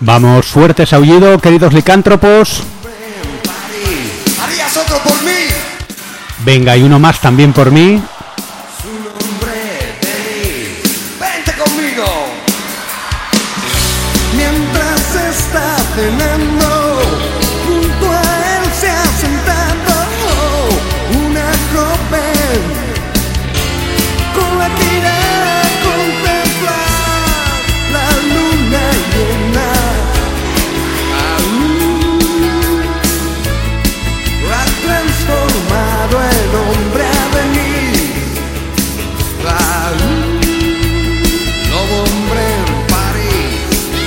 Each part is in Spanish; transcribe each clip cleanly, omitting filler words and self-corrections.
Vamos, fuerte ese aullido, queridos licántropos. ¿Harías otro por mí? Venga, y uno más también por mí. Su nombre Denis. Vente conmigo. Mientras está cenando, junto a él se ha sentado una joven con la tira a contemplar la luna llena. Ha transformado el hombre a venir. Nuevo hombre en París.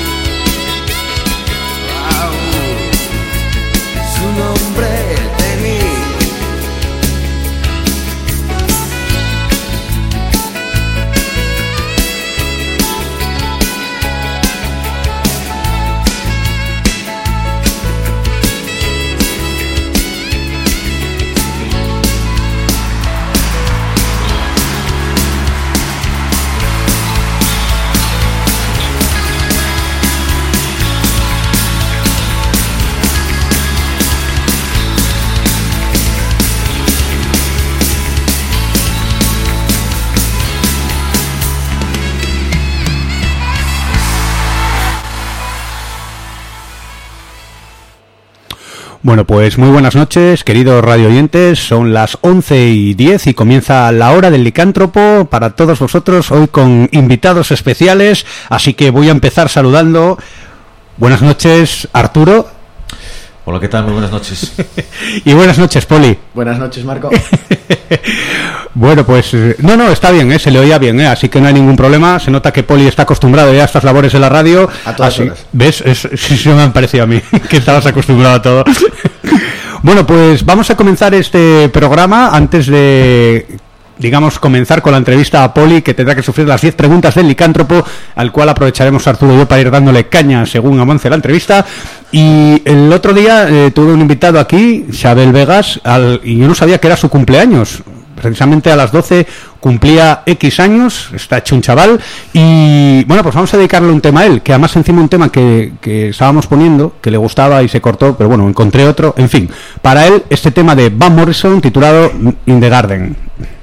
Su nombre Denis. Bueno, pues muy buenas noches, queridos radio oyentes. Son las 11:10 y comienza la hora del licántropo para todos vosotros, hoy con invitados especiales, así que voy a empezar saludando. Buenas noches, Arturo. Hola, ¿qué tal? Muy buenas noches. Y buenas noches, Poli. Buenas noches, Marco. Bueno, pues no, está bien, se le oía bien, así que no hay ningún problema. Se nota que Poli está acostumbrado ya a estas labores en la radio. A todas horas. ¿Ves? Sí, me han parecido a mí que estabas acostumbrado a todo. Bueno, pues vamos a comenzar este programa antes de, digamos, comenzar con la entrevista a Poli, que tendrá que sufrir las 10 preguntas del licántropo, al cual aprovecharemos Arturo y yo para ir dándole caña según avance la entrevista. Y el otro día tuve un invitado aquí, Xabel Vegas, y yo no sabía que era su cumpleaños. Precisamente a las 12 cumplía X años, está hecho un chaval. Y bueno, pues vamos a dedicarle un tema a él, que además encima un tema que estábamos poniendo, que le gustaba y se cortó, pero bueno, encontré otro. En fin, para él este tema de Van Morrison titulado In the Garden.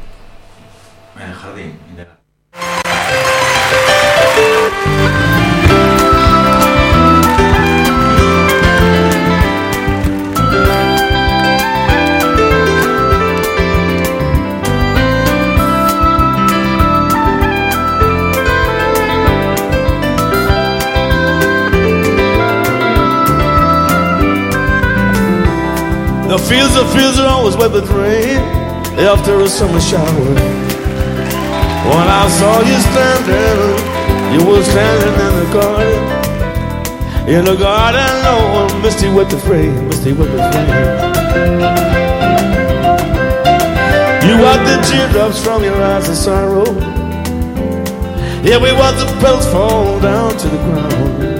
The fields are always wet with rain after a summer shower. When I saw you standing, you were standing in the garden, oh, misty with the flame, misty with the flame. You wiped the teardrops from your eyes of sorrow. Yeah, we watched the petals fall down to the ground.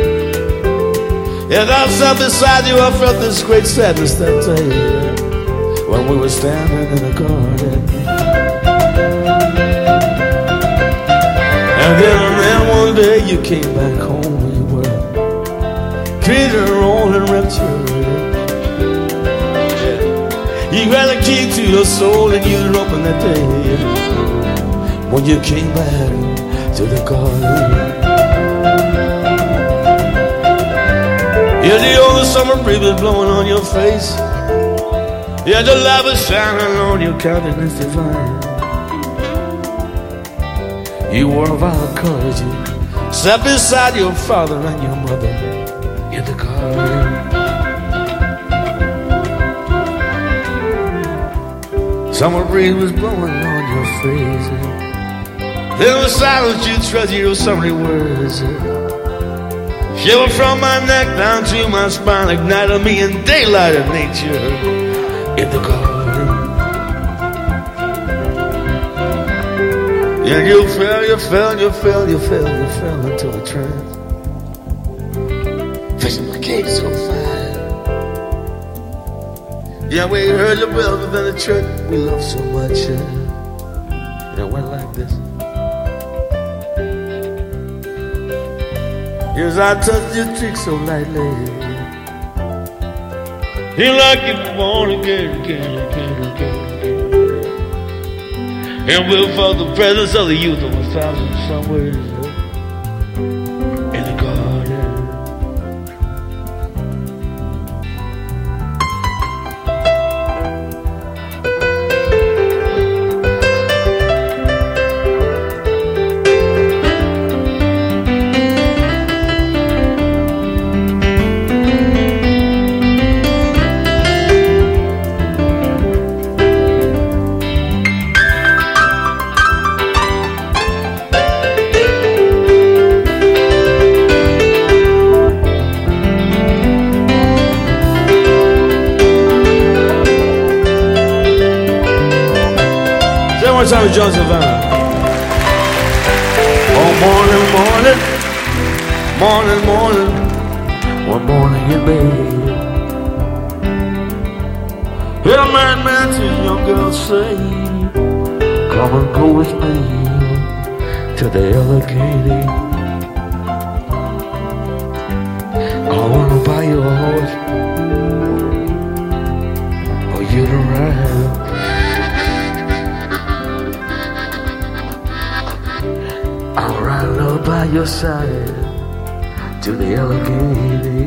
As I sat beside you, I felt this great sadness that day when we were standing in the garden. And then one day you came back home. You were treated all in rapture. You had a key to your soul and you'd open that day when you came back to the garden. Yeah, the old summer breeze was blowing on your face. Yeah, the light was shining on your countenance divine. You were of our courage. You sat beside your father and your mother in the garden. Summer breeze was blowing on your face. Then the silence you treasure your summery words. Shiver from my neck down to my spine, ignited me in daylight of nature in the garden. And you fell into a trance. Fishing my cake so fine. Yeah, we heard your bells within the church we love so much. And it went like this. Yes, I touch your cheek so lightly. Feel like you're born again. And we'll feel the presence of the youth of 1,000 somewhere in the garden. Time with John Savannah. Oh, morning, one morning in bed. Yeah, man to young girl say, come and go with me to the Allegheny. I wanna buy you a horse, or you to ride. I'll ride up by your side to the Allegheny.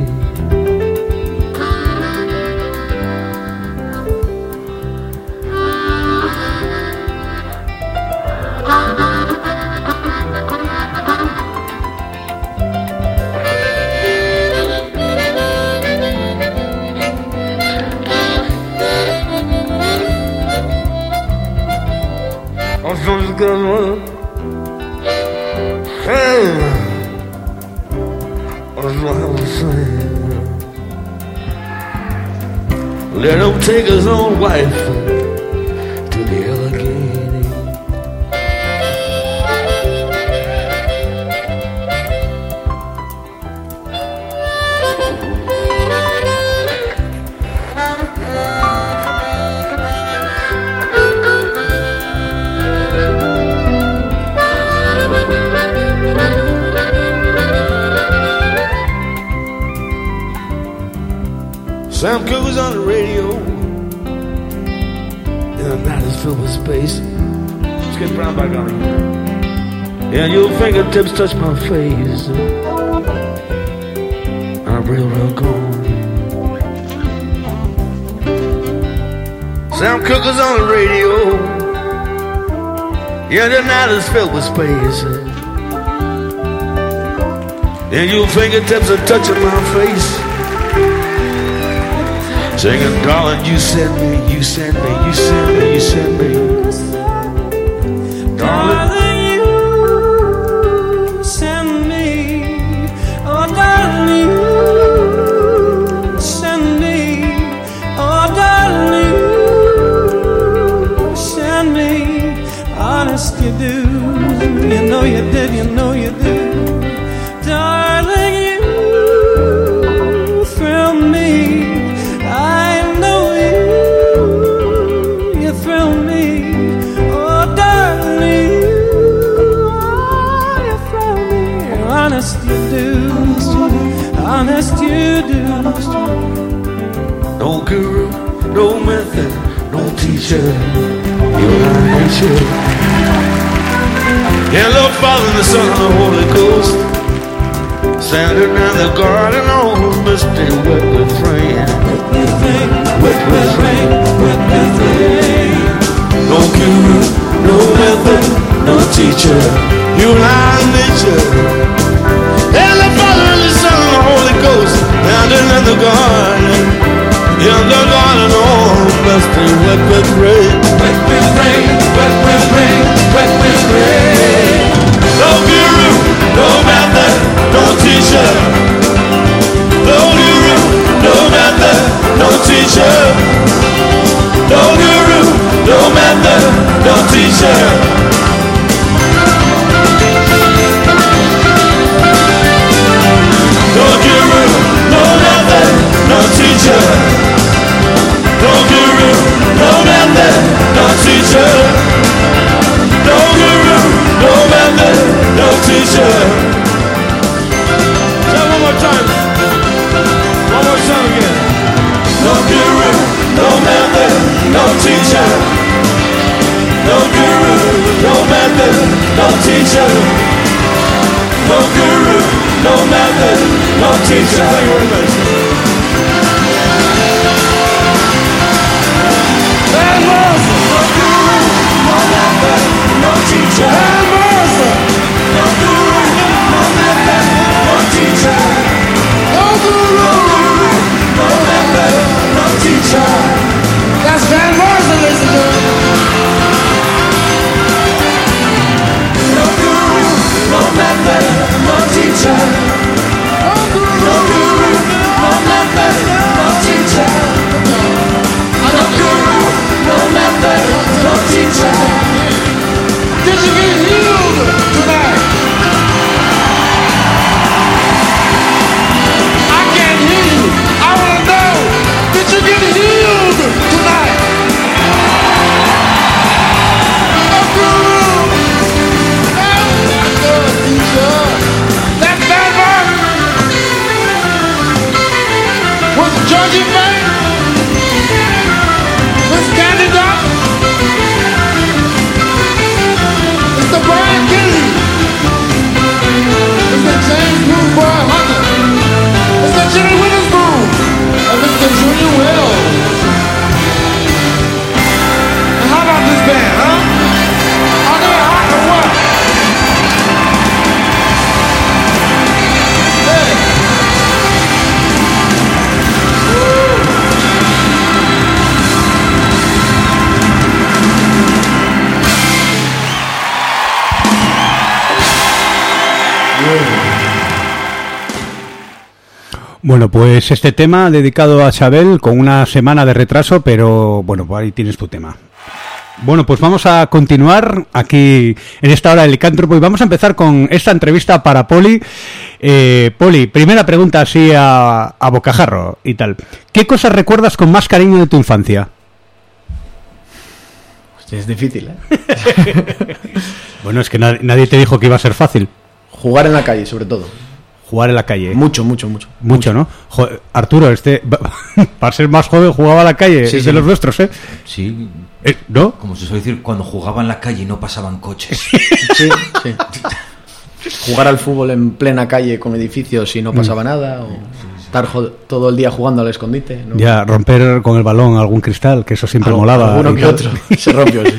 I'm from the good let him take his own wife to the Allegheny. Sam Cooke was on the radio, and the night is filled with space. Let's get Brown back on here. And your fingertips touch my face. I'm real gone. Sam Cooke was on the radio, yeah, the night is filled with space. And your fingertips are touching my face. Singing, darling, you send me. Darling, you send me. Oh, darling, you send me. Oh, darling, you send me. Honest you do. You know you did, you know you do. Darling, you thrill me. Honest you do. No guru, no method, no teacher. You're not nature. Yeah, Lord Father, the Son, and the Holy Ghost. Standing in the garden on misty wet with rain. Wet with rain. No guru, no method, no teacher. You're not nature. Yeah, the Father and the Son and the Holy Ghost, standing in the garden, oh, misty wet with rain. Wet with rain. No guru, no method, no teacher. No guru, no method, no teacher. No guru, no method, no teacher. No guru, no method, no teacher. No guru, no method, no teacher. No guru, no method, no teacher. Bueno, pues este tema dedicado a Chabel con una semana de retraso, pero bueno, pues ahí tienes tu tema. Bueno, pues vamos a continuar aquí en esta hora del Licántropo y vamos a empezar con esta entrevista para Poli. Poli, primera pregunta así a bocajarro y tal. ¿Qué cosas recuerdas con más cariño de tu infancia? Hostia, es difícil, ¿eh? Bueno, es que nadie te dijo que iba a ser fácil. Jugar en la calle, sobre todo. Jugar en la calle. Mucho, ¿no? Arturo, para ser más joven jugaba a la calle, Sí, es sí. de los nuestros, ¿eh? Sí, ¿No? como se suele decir, cuando jugaba en la calle y no pasaban coches. Sí. Jugar al fútbol en plena calle con edificios y no pasaba nada, o estar todo el día jugando al escondite, ¿no? Ya, romper con el balón algún cristal, que eso siempre molaba. Alguno y que tal. otro se rompió, sí.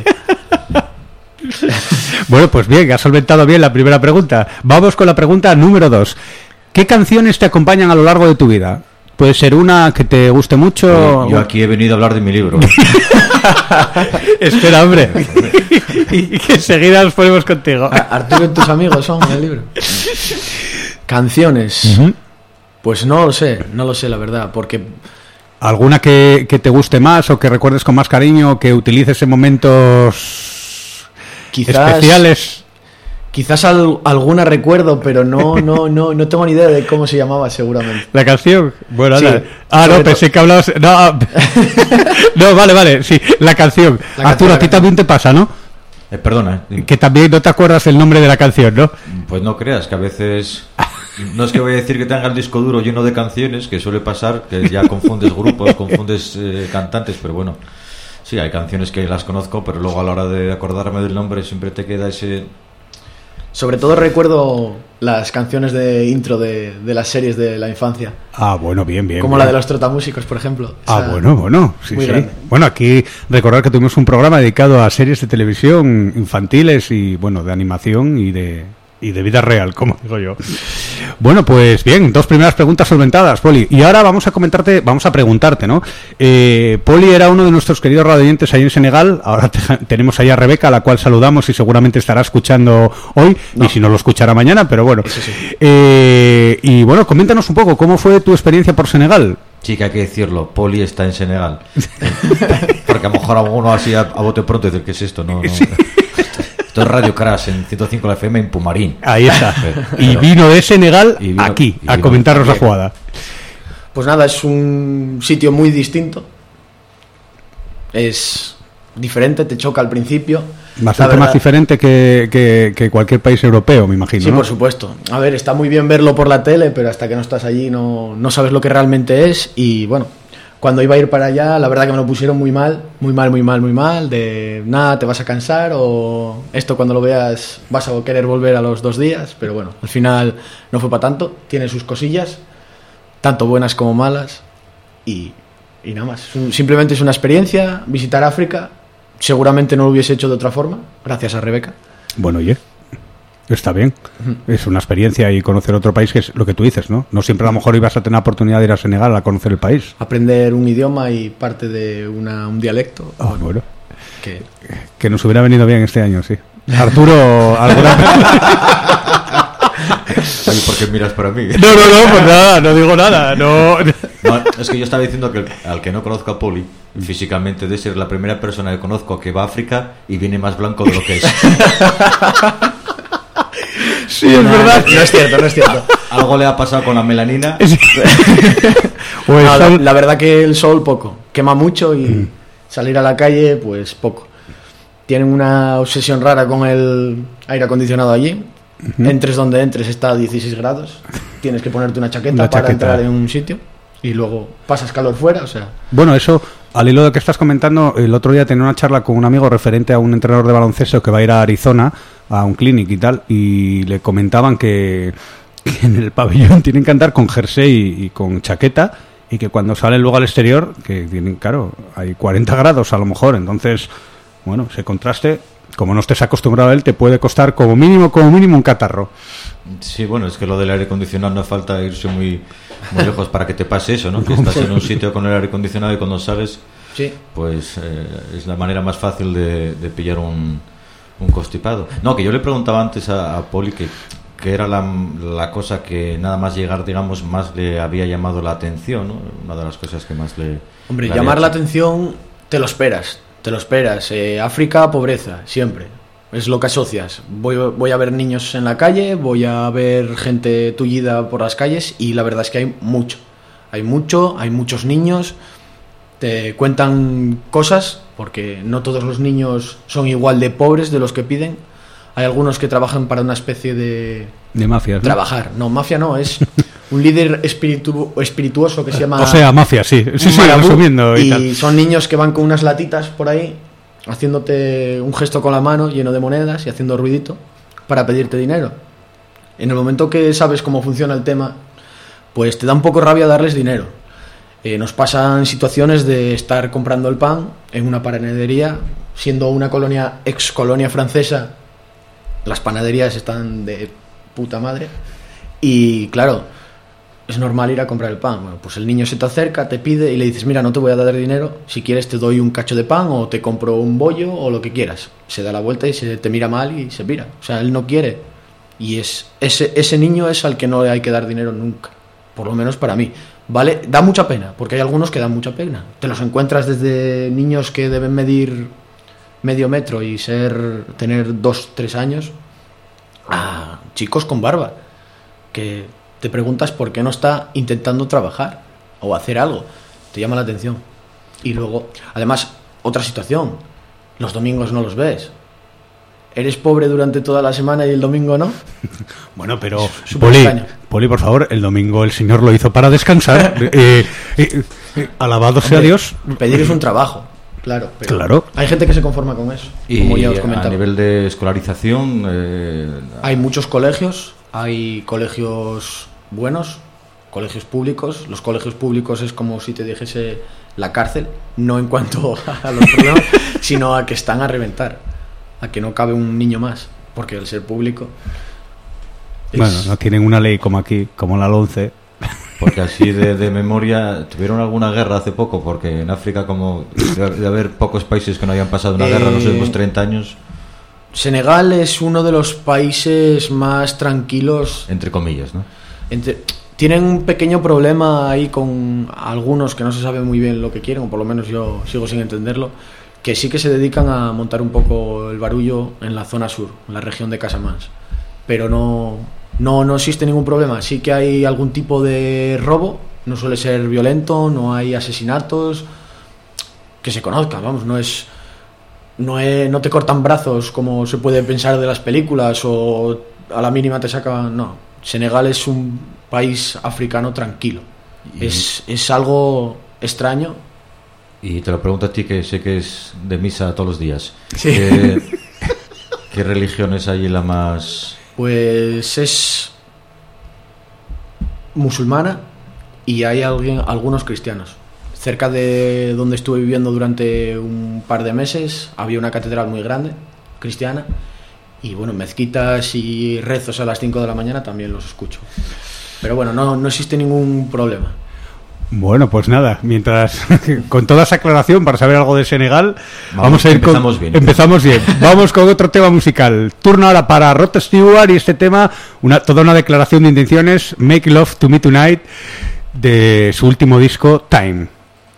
Bueno, pues bien, has solventado bien la primera pregunta. Vamos con la pregunta número 2. ¿Qué canciones te acompañan a lo largo de tu vida? Puede ser una que te guste mucho. Yo aquí he venido a hablar de mi libro. Espera, hombre. Y que enseguida nos ponemos contigo. Arturo y tus amigos son el libro. Canciones. Pues no lo sé, la verdad, porque ¿Alguna que te guste más o que recuerdes con más cariño, que utilices en momentos especiales? Quizás alguna recuerdo, pero no tengo ni idea de cómo se llamaba, seguramente. ¿La canción? Bueno, Sí, no, pensé que hablabas... No, no, vale, sí, la canción. La Arturo, canción, a ti también te pasa, ¿no? Perdona, Que también no te acuerdas el nombre de la canción, ¿no? pues no creas que a veces... No es que voy a decir que tenga el disco duro lleno de canciones, que suele pasar, que ya confundes grupos, confundes cantantes, pero bueno, sí, hay canciones que las conozco, pero luego a la hora de acordarme del nombre siempre te queda ese... Sobre todo recuerdo las canciones de intro de las series de la infancia, Ah, bueno, bien. como bien. la de los Trotamúsicos, por ejemplo. Ah, Esa- bueno, sí, muy sí. grande. Bueno, aquí recordar que tuvimos un programa dedicado a series de televisión infantiles y, bueno, de animación y de vida real, como digo yo. Bueno, pues bien, 2 primeras preguntas solventadas, Poli. Y ahora vamos a preguntarte, ¿no? Poli era uno de nuestros queridos radioyentes ahí en Senegal. Ahora tenemos ahí a Rebeca, a la cual saludamos y seguramente estará escuchando hoy, y si no lo escuchará mañana, pero bueno. Eso sí. Y bueno, coméntanos un poco, ¿cómo fue tu experiencia por Senegal? Sí, que hay que decirlo, Poli está en Senegal. Porque a lo mejor alguno así a bote pronto dice, ¿qué es esto? No. Esto es Radio Crash en 105 la FM en Pumarín. Ahí está. Y vino de Senegal Y vino- aquí, y a vino comentarnos la también. jugada. Pues nada, es un sitio muy distinto. Es diferente, te choca al principio. Bastante La verdad- más diferente que cualquier país europeo, me imagino, Sí, ¿no? por supuesto. A ver, está muy bien verlo por la tele, pero hasta que no estás allí no sabes lo que realmente es. Y bueno, cuando iba a ir para allá, la verdad que me lo pusieron muy mal. De nada, te vas a cansar, o esto cuando lo veas vas a querer volver a los 2 días. Pero bueno, al final no fue para tanto. Tiene sus cosillas, tanto buenas como malas. Y nada más. Simplemente es una experiencia, visitar África. Seguramente no lo hubiese hecho de otra forma, gracias a Rebeca. Bueno, oye, está bien. Es una experiencia y conocer otro país, que es lo que tú dices, ¿no? No siempre a lo mejor ibas a tener la oportunidad de ir a Senegal a conocer el país. Aprender un idioma y parte de un dialecto. Ah, bueno, Que que nos hubiera venido bien este año, sí. Arturo, ¿alguna...? Oye, ¿por qué miras para mí? No, pues nada, no digo nada, no... No, es que yo estaba diciendo que al que no conozco a Poli, físicamente debe ser la primera persona que conozco que va a África y viene más blanco de lo que es. Sí, es verdad. No es cierto. Algo le ha pasado con la melanina. O No, están- la verdad que el sol poco, quema mucho y salir a la calle pues poco. Tienen una obsesión rara con el aire acondicionado allí. Entres donde entres está a 16 grados. Tienes que ponerte una chaqueta Una para chaqueta. entrar en un sitio y luego pasas calor fuera, o sea... Bueno, eso, al hilo de lo que estás comentando, el otro día tenía una charla con un amigo referente a un entrenador de baloncesto que va a ir a Arizona, a un clinic y tal, y le comentaban que en el pabellón tienen que andar con jersey y con chaqueta, y que cuando salen luego al exterior, que tienen, claro, hay 40 grados a lo mejor, entonces, bueno, ese contraste, como no estés acostumbrado a él, te puede costar como mínimo un catarro. Sí, bueno, es que lo del aire acondicionado no falta irse muy lejos para que te pase eso, ¿no? Que estás en un sitio con el aire acondicionado y cuando sales, Sí. pues es la manera más fácil de pillar un constipado. No, que yo le preguntaba antes a Poli que que era la cosa que nada más llegar, digamos, más le había llamado la atención, ¿no? Una de las cosas que más le... Hombre, le llamar había la hecho. atención te lo esperas. África, pobreza, siempre. Es lo que asocias. Voy a ver niños en la calle, voy a ver gente tullida por las calles y la verdad es que hay mucho. Hay muchos niños, te cuentan cosas, porque no todos los niños son igual de pobres de los que piden. Hay algunos que trabajan para una especie de mafias, ¿no? Trabajar. No, mafia no, es un líder espirituoso que se llama... O sea, mafia, sí, Marabú, resumiendo y y tal. son niños que van con unas latitas por ahí, haciéndote un gesto con la mano lleno de monedas y haciendo ruidito para pedirte dinero. En el momento que sabes cómo funciona el tema, pues te da un poco rabia darles dinero. Nos pasan situaciones de estar comprando el pan en una panadería, siendo una ex colonia francesa. Las panaderías están de puta madre y claro, es normal ir a comprar el pan. Bueno, pues el niño se te acerca, te pide y le dices, mira, no te voy a dar dinero, si quieres te doy un cacho de pan o te compro un bollo o lo que quieras. Se da la vuelta y se te mira mal y se pira. O sea, él no quiere. Y ese niño es al que no le hay que dar dinero nunca, por lo menos para mí. Vale, da mucha pena, porque hay algunos que dan mucha pena. Te los encuentras desde niños que deben medir medio metro y tener 2-3 años, a chicos con barba, que te preguntas por qué no está intentando trabajar o hacer algo. Te llama la atención. Y luego, además, otra situación, los domingos no los ves. ¿Eres pobre durante toda la semana y el domingo no? Bueno, pero Súper extraño. Poli, por favor, el domingo el Señor lo hizo para descansar. Alabado sea Hombre, Dios. Pedir es un trabajo, claro. Pero Claro. hay gente que se conforma con eso, Y como ya os a comentaba. nivel de escolarización, Hay muchos colegios, hay colegios buenos, colegios públicos. Los colegios públicos es como si te dijese la cárcel, no en cuanto a los problemas, sino a que están a reventar, a que no cabe un niño más, porque el ser público es... Bueno, no tienen una ley como aquí, como la 11. porque así de memoria, ¿tuvieron alguna guerra hace poco? Porque en África, como de haber pocos países que no hayan pasado una guerra en los últimos 30 años, Senegal es uno de los países más tranquilos, entre comillas, ¿no? tienen un pequeño problema ahí con algunos que no se sabe muy bien lo que quieren, o por lo menos yo sigo sin entenderlo, que sí que se dedican a montar un poco el barullo en la zona sur, en la región de Casamance, pero no existe ningún problema. Sí que hay algún tipo de robo, no suele ser violento, no hay asesinatos que se conozcan, vamos, no te cortan brazos como se puede pensar de las películas o a la mínima te sacan, no. Senegal es un país africano tranquilo. Es algo extraño. Y te lo pregunto a ti, que sé que es de misa todos los días. Sí. ¿Qué religión es allí la más...? Pues es musulmana y hay algunos cristianos. Cerca de donde estuve viviendo durante un par de meses había una catedral muy grande, cristiana, y bueno, mezquitas y rezos a las 5 de la mañana también los escucho. Pero bueno, no existe ningún problema. Bueno, pues nada, mientras con toda esa aclaración para saber algo de Senegal, vamos a ir empezamos bien. Empezamos bien. Vamos con otro tema musical. Turno ahora para Rod Stewart y este tema, toda una declaración de intenciones, Make Love to Me Tonight, de su último disco, Time.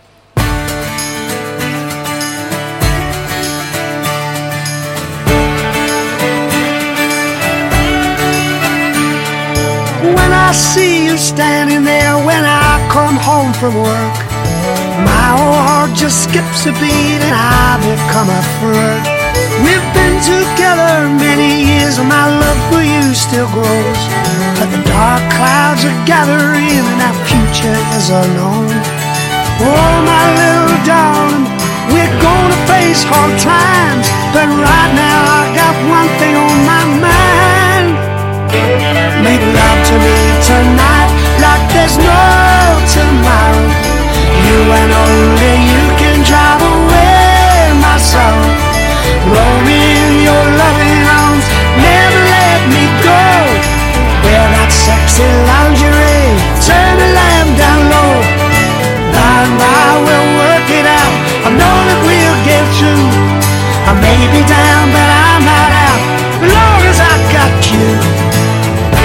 When I see you standing there when I come home from work, my old heart just skips a beat and I become a flirt. We've been together many years and my love for you still grows, but the dark clouds are gathering and our future is unknown. Oh, my little darling, we're gonna face hard times, but right now I got one thing on my mind. Make love to me tonight like there's no tomorrow. You and only you can drive away my sorrow. Roll me in your loving arms, never let me go. Wear that sexy lingerie, turn the lamp down low. By and by we'll work it out, I know that we'll get through. I may be down but I'm not out, as long as I got you.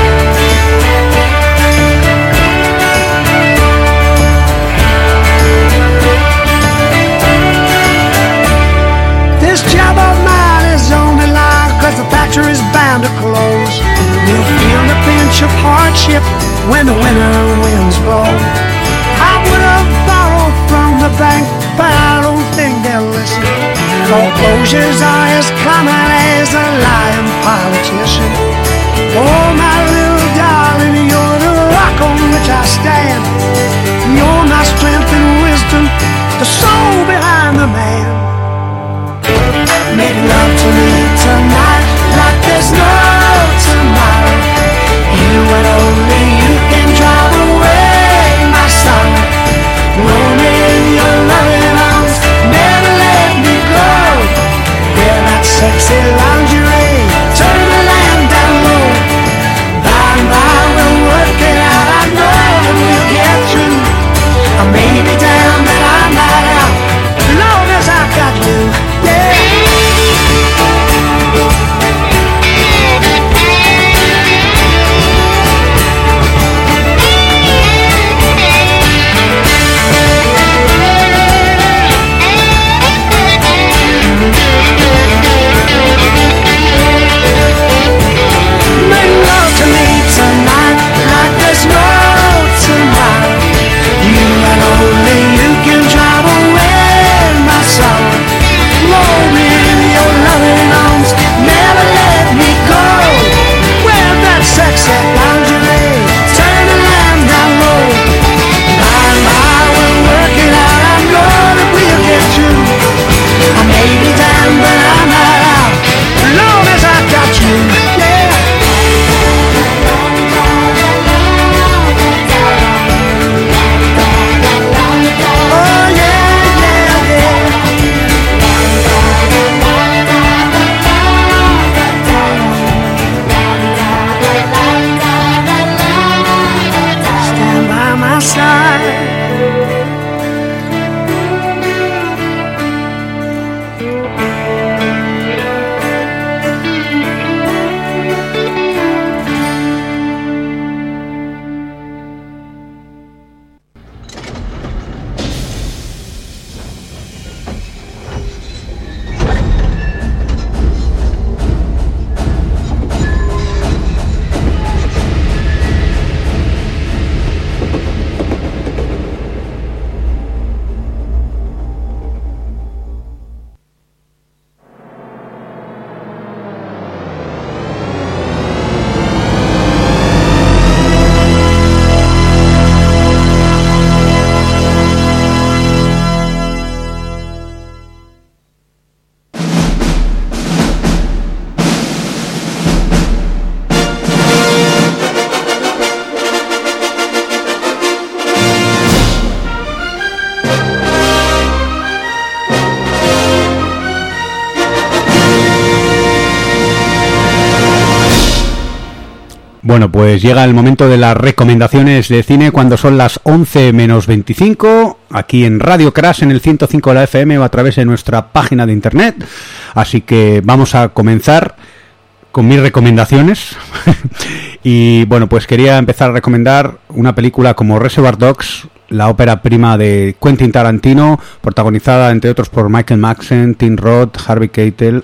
when the winter winds blow. I would have borrowed from the bank, but I don't think they'll listen. Foreclosures are as common as a lying politician. Oh, my little darling, you're the rock on which I stand. You're my strength and wisdom, the soul behind the man. Make love to me tonight like there's no tomorrow. You and only you can drive away my sorrow. Roll me in your loving arms, never let me go. Wear that sexy lingerie, turn the lamp down low. By and by we'll work it out, I know that we'll get through. I may be down, but I'm not out, as long as I got you, yeah. Bueno, pues llega el momento de las recomendaciones de cine cuando son las 11 menos 25, aquí en Radio Crash en el 105 de la FM o a través de nuestra página de internet. Así que vamos a comenzar con mis recomendaciones. Y bueno, pues quería empezar a recomendar una película como Reservoir Dogs, la ópera prima de Quentin Tarantino, protagonizada entre otros por Michael Madsen, Tim Roth, Harvey Keitel,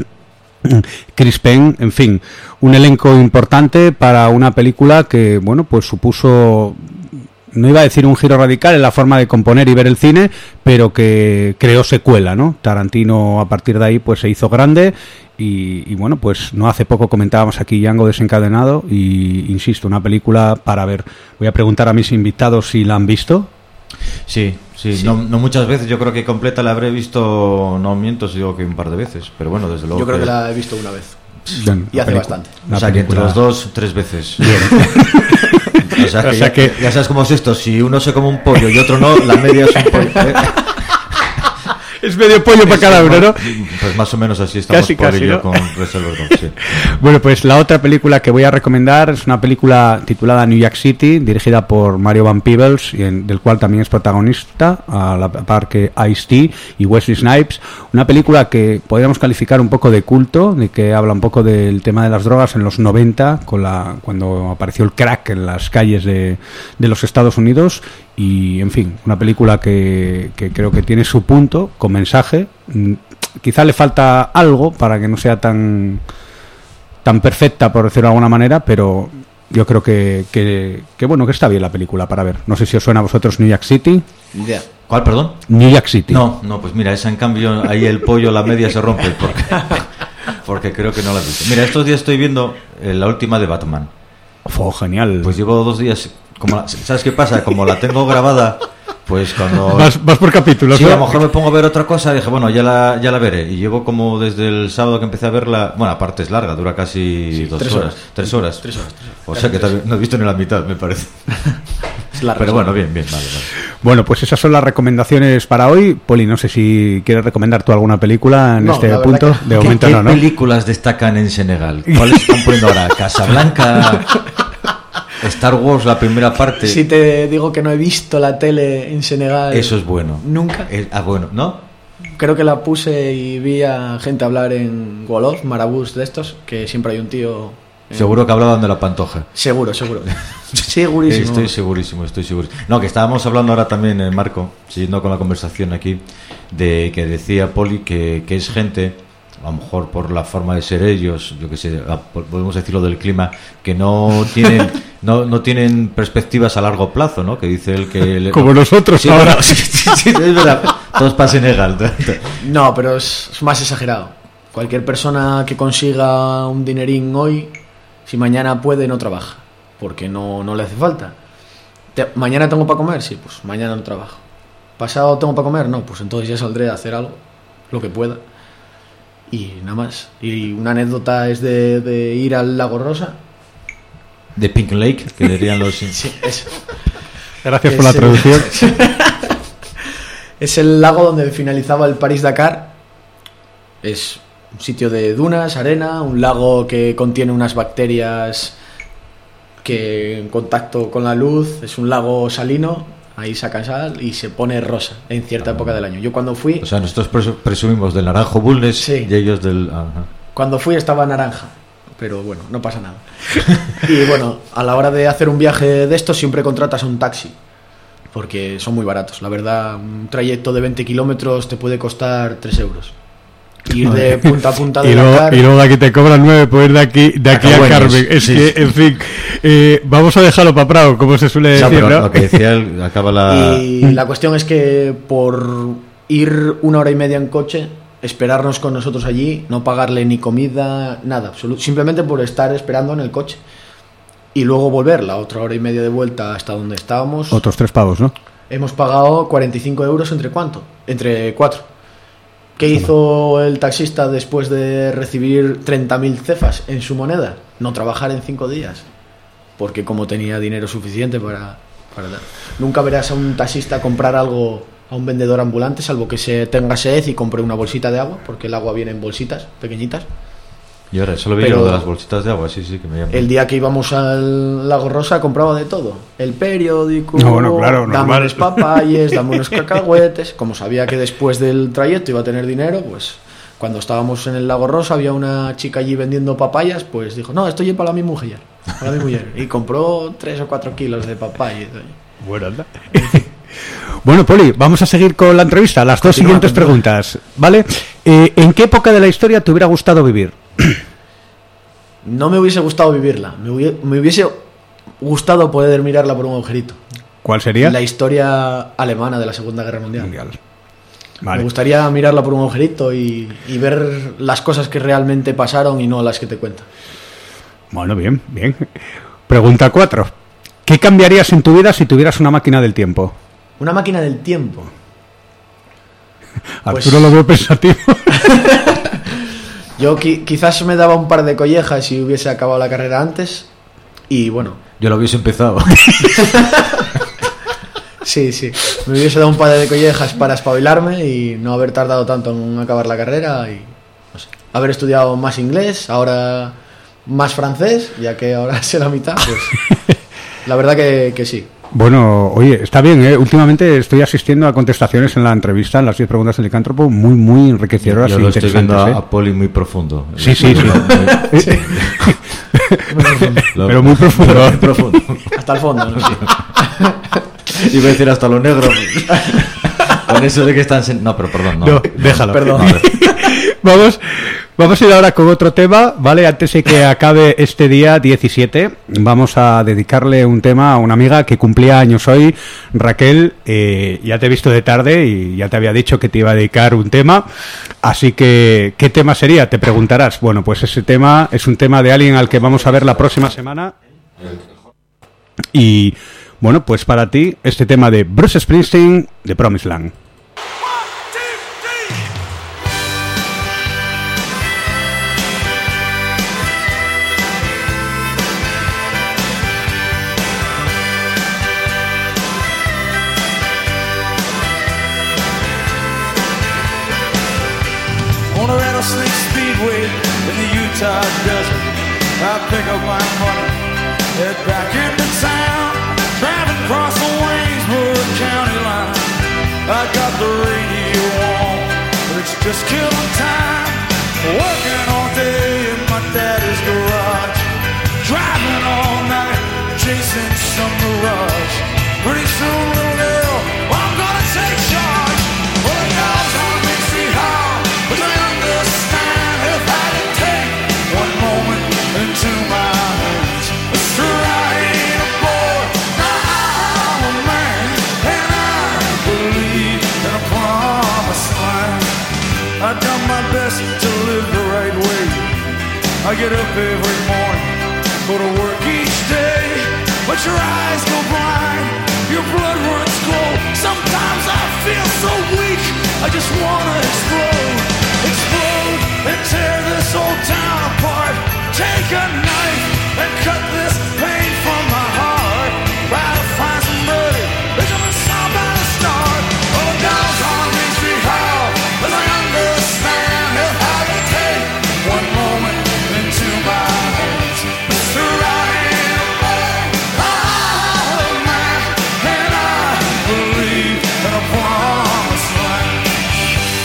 Chris Penn, en fin, un elenco importante para una película que, bueno, pues supuso, no iba a decir un giro radical en la forma de componer y ver el cine, pero que creó secuela, ¿no? Tarantino a partir de ahí pues se hizo grande y bueno, pues no hace poco comentábamos aquí Django desencadenado y insisto, una película para ver. Voy a preguntar a mis invitados si la han visto. Sí. No muchas veces, yo creo que completa la habré visto, no miento si digo que un par de veces, pero bueno, desde luego. Yo creo que la he visto una vez. Bueno, y hace bastante. O sea, que entre los dos, 3 veces. O sea, que ya sabes cómo es esto, si uno se come un pollo y otro no, la media es un pollo. Es medio pollo para cada uno, ¿no? Pues más o menos así estamos casi, ¿no? Con Reservoir Dogs, sí. Bueno, pues la otra película que voy a recomendar es una película titulada New York City, dirigida por Mario Van Peebles, del cual también es protagonista, a la par que Ice-T y Wesley Snipes. Una película que podríamos calificar un poco de culto, de que habla un poco del tema de las drogas en los 90, cuando apareció el crack en las calles de los Estados Unidos. Y, en fin, una película que creo que tiene su punto, con mensaje. Quizá le falta algo para que no sea tan perfecta, por decirlo de alguna manera, pero yo creo que bueno, que está bien la película para ver. No sé si os suena a vosotros New York City. Idea. ¿Cuál, perdón? New York City. No, pues mira, esa en cambio, ahí el pollo, la media se rompe, porque creo que no la he visto. Mira, estos días estoy viendo la última de Batman. Genial. Pues llevo 2 días, ¿sabes qué pasa? Como la tengo grabada, pues cuando... Vas por capítulos. Sí, a ¿no? lo mejor me pongo a ver otra cosa, dije, bueno, ya la veré. Y llevo como desde el sábado que empecé a verla, bueno, aparte es larga, dura casi 2 horas. 3 horas. O sea que todavía no he visto ni la mitad, me parece. Es larga. Pero bueno, bien, vale. Bueno, pues esas son las recomendaciones para hoy. Poli, no sé si quieres recomendar tú alguna película en No, este la verdad punto. que- De momento ¿Qué no, ¿no? películas destacan en Senegal? ¿Cuáles están poniendo ahora? Casablanca, Star Wars, la primera parte. Si te digo que no he visto la tele en Senegal... Eso es bueno. Nunca. Bueno, ¿no? Creo que la puse y vi a gente hablar en Wolof, marabús de estos, que siempre hay un tío... Seguro que hablaban de la Pantoja. Seguro. Segurísimo. Estoy segurísimo. No, que estábamos hablando ahora también, Marco, siguiendo con la conversación aquí, de que decía Poli que es gente, a lo mejor por la forma de ser ellos, yo que sé, podemos decirlo del clima, que no tienen no tienen perspectivas a largo plazo, ¿no? Que dice él que... Como nosotros sí, ahora. bueno, sí, es verdad, todos para Senegal. No, pero es más exagerado. Cualquier persona que consiga un dinerín hoy, si mañana puede, no trabaja, porque no le hace falta. ¿Mañana tengo para comer? Sí, pues mañana no trabajo. ¿Pasado tengo para comer? No, pues entonces ya saldré a hacer algo, lo que pueda. Y nada más. Y una anécdota es de ir al Lago Rosa. De Pink Lake, que dirían los... Sí, eso. Gracias por la traducción. Es el lago donde finalizaba el París-Dakar. Es un sitio de dunas, arena, un lago que contiene unas bacterias que en contacto con la luz, es un lago salino, ahí sacan sal y se pone rosa en cierta época del año. Yo cuando fui... O sea, nosotros presumimos del naranjo Bulnes Sí. y ellos del... Ajá. Cuando fui estaba naranja, pero bueno, no pasa nada. Y bueno, a la hora de hacer un viaje de estos siempre contratas un taxi, porque son muy baratos. La verdad, un trayecto de 20 kilómetros te puede costar 3 euros. Ir de punta a punta de Dakar. Y luego de aquí te cobran 9 por ir de aquí a Cacahuetes, Carmen. Es sí. que, en fin, vamos a dejarlo para Prado, como se suele O sea, decir, pero ¿no? lo que decía él, acaba la... Y la cuestión es que por ir 1 hora y media en coche, esperarnos con nosotros allí, no pagarle ni comida, nada, simplemente por estar esperando en el coche. Y luego volver la otra hora y media de vuelta hasta donde estábamos. Otros 3 pavos, ¿no? Hemos pagado 45 euros ¿entre cuánto? Entre 4. ¿Qué hizo el taxista después de recibir 30.000 cefas en su moneda? No trabajar en 5 días. Porque como tenía dinero suficiente para dar. Nunca verás a un taxista comprar algo a un vendedor ambulante, salvo que se tenga sed y compre una bolsita de agua, porque el agua viene en bolsitas pequeñitas. Y ahora, solo vi Pero lo de las bolsitas de agua, sí, que me llama. El día que íbamos al Lago Rosa compraba de todo. El periódico, No, bueno, claro, dame normal. unos papayes, dame unos cacahuetes. Como sabía que después del trayecto iba a tener dinero, pues cuando estábamos en el Lago Rosa había una chica allí vendiendo papayas, pues dijo, no, esto es para mi mujer. Para mi mujer. Y compró 3 o 4 kilos de papayas. Bueno, anda. Bueno, Poli, vamos a seguir con la entrevista. Las dos siguientes preguntas, ¿vale? ¿En qué época de la historia te hubiera gustado vivir? No me hubiese gustado vivirla. Me hubiese gustado poder mirarla por un agujerito. ¿Cuál sería? La historia alemana de la Segunda Guerra Mundial. Me Vale. gustaría mirarla por un agujerito y ver las cosas que realmente pasaron y no las que te cuentan. Bueno, bien. Pregunta 4. ¿Qué cambiarías en tu vida si tuvieras una máquina del tiempo? Una máquina del tiempo. Pues- Arturo lo veo pensativo. Yo quizás me daba un par de collejas si hubiese acabado la carrera antes. Y bueno, Yo lo hubiese empezado. sí. Me hubiese dado un par de collejas para espabilarme y no haber tardado tanto en acabar la carrera. Y no sé, haber estudiado más inglés, ahora más francés, ya que ahora sé la mitad. Pues la verdad que sí. Bueno, oye, está bien, ¿eh? Últimamente estoy asistiendo a contestaciones en la entrevista, en las 10 preguntas del Licántropo, muy enriquecedoras Yo e lo estoy viendo interesantes, a Poli muy profundo. Sí. Lo- Pero muy profundo. Muy profundo. Hasta el fondo, ¿no? Sí. Iba a decir hasta lo negro. Con eso de que están... No, pero perdón, no. No, déjalo. Perdón. No, Vamos a ir ahora con otro tema, ¿vale? Antes de que acabe este día 17, vamos a dedicarle un tema a una amiga que cumplía años hoy, Raquel. Ya te he visto de tarde y ya te había dicho que te iba a dedicar un tema, así que ¿qué tema sería? Te preguntarás. Bueno, pues ese tema es un tema de alguien al que vamos a ver la próxima semana. Y bueno, pues para ti, este tema de Bruce Springsteen, The Promised Land. On a rattlesnake speedway in the Utah desert, I pick up my money, head back into town, driving across the Waynesburg County line. I got the radio on, but it's just killing time. Working all day in my daddy's garage, driving all night, chasing some mirage. Pretty soon, little girl, I'm gonna take charge. Pulling out on Main Street Hall, but I understand if I can take one moment into my hands. Stride aboard, now I'm a man, and I believe in a promised land. I've done my best to live the right way. I get up every morning, go to work each day, but your eyes go blind, your blood runs cold. Sometimes I feel so weak, I just wanna explode. Explode and tear this old town apart. Take a knife and cut this pain from my heart. Try to find somebody that's gonna stop by the start. Oh, dogs on Main Street Hall, but I understand if I can take one moment into my hands. Mr. Ryan, I'm a man, and I believe in a promised land.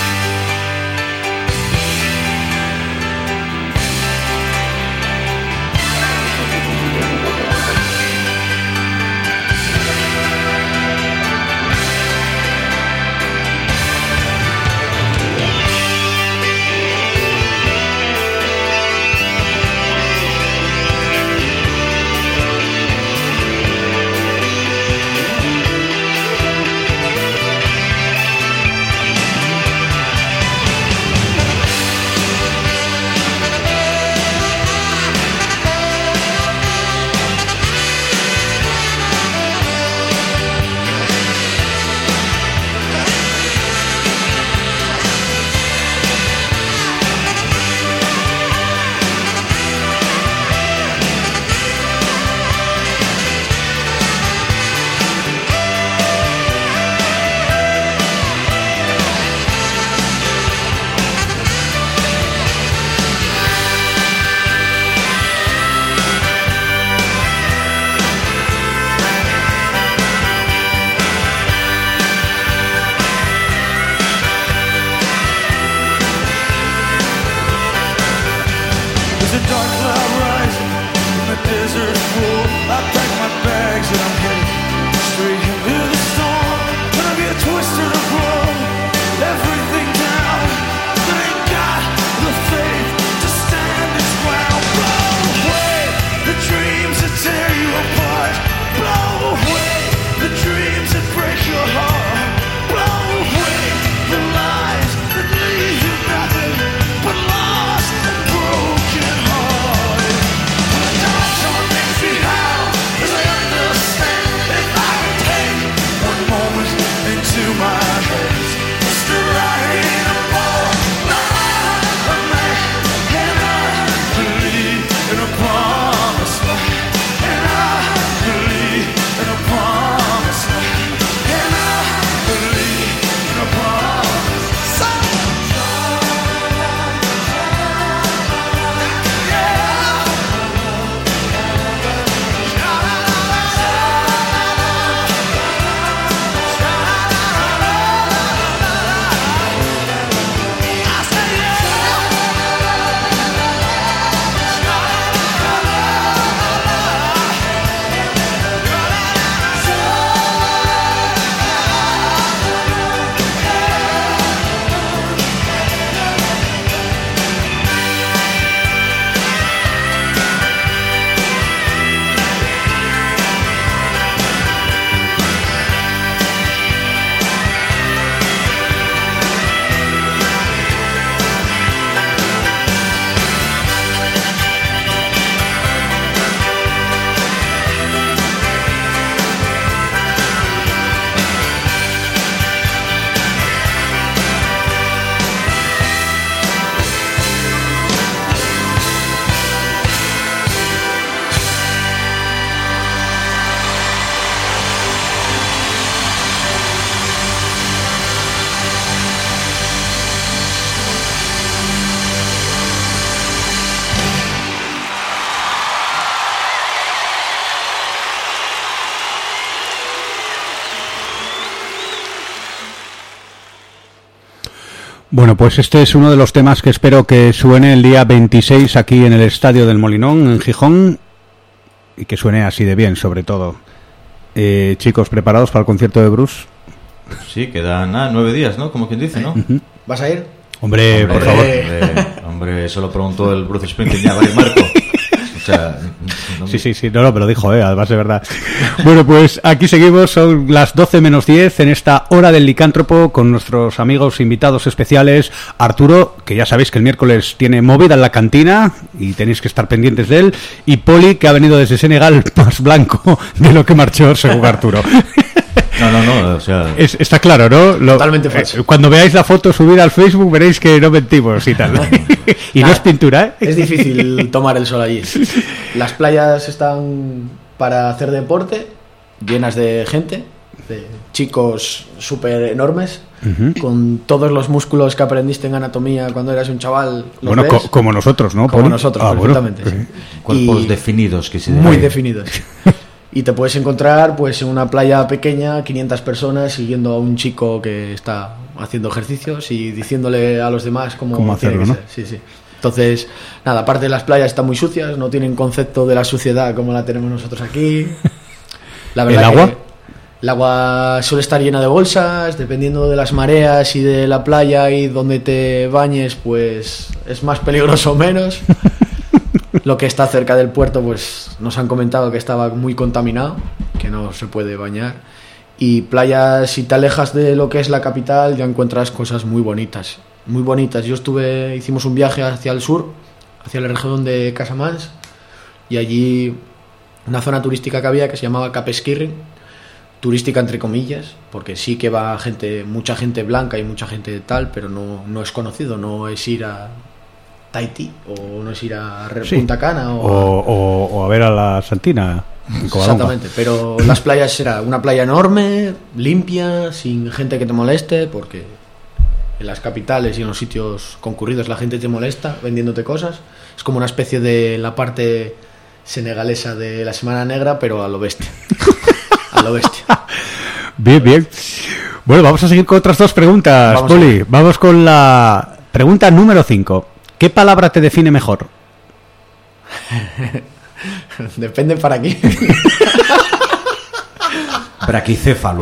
Bueno, pues este es uno de los temas que espero que suene el día 26 aquí en el Estadio del Molinón, en Gijón, y que suene así de bien, sobre todo. Chicos, ¿preparados para el concierto de Bruce? Sí, quedan 9 días, ¿no? Como quien dice, ¿no? ¿Vas a ir? Hombre, por favor. Hombre, eso lo preguntó el Bruce Springsteen ya, ¿vale, Marco? O sea, Sí, no, pero dijo, además de verdad. Bueno, pues aquí seguimos, son las 12 menos 10 en esta hora del licántropo con nuestros amigos invitados especiales. Arturo, que ya sabéis que el miércoles tiene movida en la cantina y tenéis que estar pendientes de él, y Poli, que ha venido desde Senegal más blanco de lo que marchó según Arturo. No, o sea... Está claro, ¿no? Totalmente falso. Cuando veáis la foto subida al Facebook veréis que no mentimos y tal. Y no es pintura, ¿eh? Es difícil tomar el sol allí. Las playas están para hacer deporte, llenas de gente, de chicos súper enormes, con todos los músculos que aprendiste en anatomía cuando eras un chaval. Bueno, como nosotros, ¿no? Como nosotros, perfectamente. Bueno. Sí. Cuerpos definidos, que se muy definidos. Y te puedes encontrar pues en una playa pequeña, 500 personas siguiendo a un chico que está haciendo ejercicios y diciéndole a los demás cómo hacerlo, tiene ¿no? que ser. Sí. Entonces, nada, aparte de las playas están muy sucias, no tienen concepto de la suciedad como la tenemos nosotros aquí. La verdad, ¿El agua? El agua suele estar llena de bolsas, dependiendo de las mareas y de la playa y donde te bañes, pues es más peligroso o menos. Lo que está cerca del puerto, pues nos han comentado que estaba muy contaminado, que no se puede bañar. Y playas, si te alejas de lo que es la capital, ya encuentras cosas muy bonitas. Muy bonitas. Hicimos un viaje hacia el sur, hacia la región de Casamance, y allí una zona turística que había que se llamaba Cap Esquirring, turística entre comillas, porque sí que va mucha gente blanca y mucha gente tal, pero no es conocido, no es ir a Tahití o no es ir a Punta Cana o a ver a la Santina en Covadonga. Exactamente, pero las playas era una playa enorme, limpia, sin gente que te moleste, porque en las capitales y en los sitios concurridos la gente te molesta vendiéndote cosas. Es como una especie de la parte senegalesa de la Semana Negra, pero a lo bestia. A lo bestia. Bien. Bueno, vamos a seguir con otras dos preguntas, Poli. Vamos con la pregunta número 5. ¿Qué palabra te define mejor? Depende para qué. Braquicéfalo.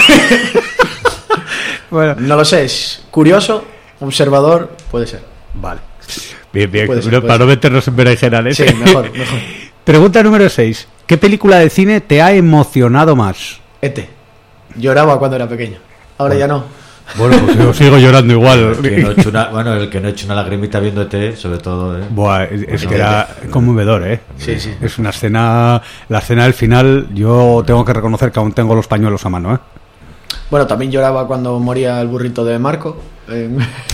Bueno, no lo sé, es curioso, observador, puede ser. Vale. Bien. Puede ser. No meternos en berenjenales. Sí, mejor. Pregunta número 6. ¿Qué película de cine te ha emocionado más? E.T. Lloraba cuando era pequeño. Ahora ya no. Bueno, pues yo sigo llorando igual. El que no ha hecho una lagrimita viendo ET, sobre todo. Buah, es que era conmovedor, ¿eh? Sí. Es una escena, la escena del final, yo tengo que reconocer que aún tengo los pañuelos a mano, ¿eh? Bueno, también lloraba cuando moría el burrito de Marco. Pero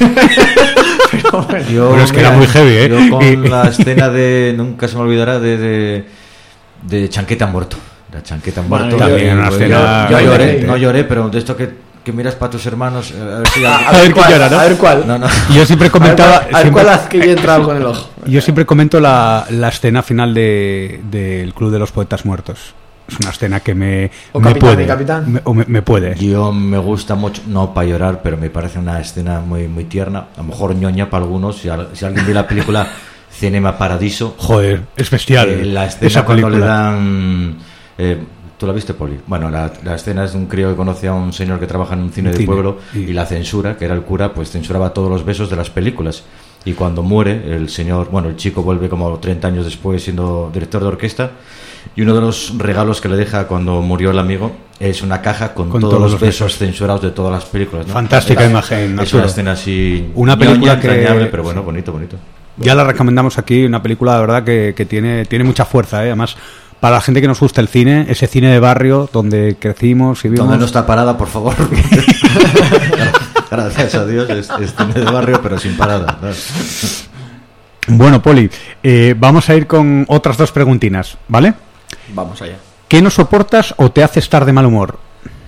es que era muy heavy, ¿eh? Yo con la escena de, nunca se me olvidará, de Chanqueta muerto. La Chanqueta muerto. También una escena... No lloré, pero de esto que miras para tus hermanos, a ver cuál llora, ¿no? A ver cuál. No. Yo siempre comentaba... A ver cuál haz que entra algo en el ojo. Yo siempre comento la escena final del Club de los Poetas Muertos. Es una escena que me puede. Yo me gusta mucho, no para llorar, pero me parece una escena muy, muy tierna. A lo mejor ñoña para algunos. Si alguien ve la película Cinema Paradiso... Joder, es bestial. La escena esa cuando película. le dan... ¿Tú la viste, Poli? Bueno, la escena es de un crío que conoce a un señor que trabaja en un cine de pueblo y la censura, que era el cura, pues censuraba todos los besos de las películas. Y cuando muere, el chico vuelve como 30 años después siendo director de orquesta, y uno de los regalos que le deja cuando murió el amigo es una caja con todos los besos censurados de todas las películas, ¿no? Fantástica imagen. Es una escena así... Una película que... entrañable, pero bueno, bonito. Ya la recomendamos aquí, una película de verdad que tiene mucha fuerza, ¿eh? Además... Para la gente que nos gusta el cine, ese cine de barrio donde crecimos y vimos... Donde no está parada, por favor. Gracias a Dios, es cine de barrio, pero sin parada. Bueno, Poli, vamos a ir con otras dos preguntinas, ¿vale? Vamos allá. ¿Qué no soportas o te hace estar de mal humor?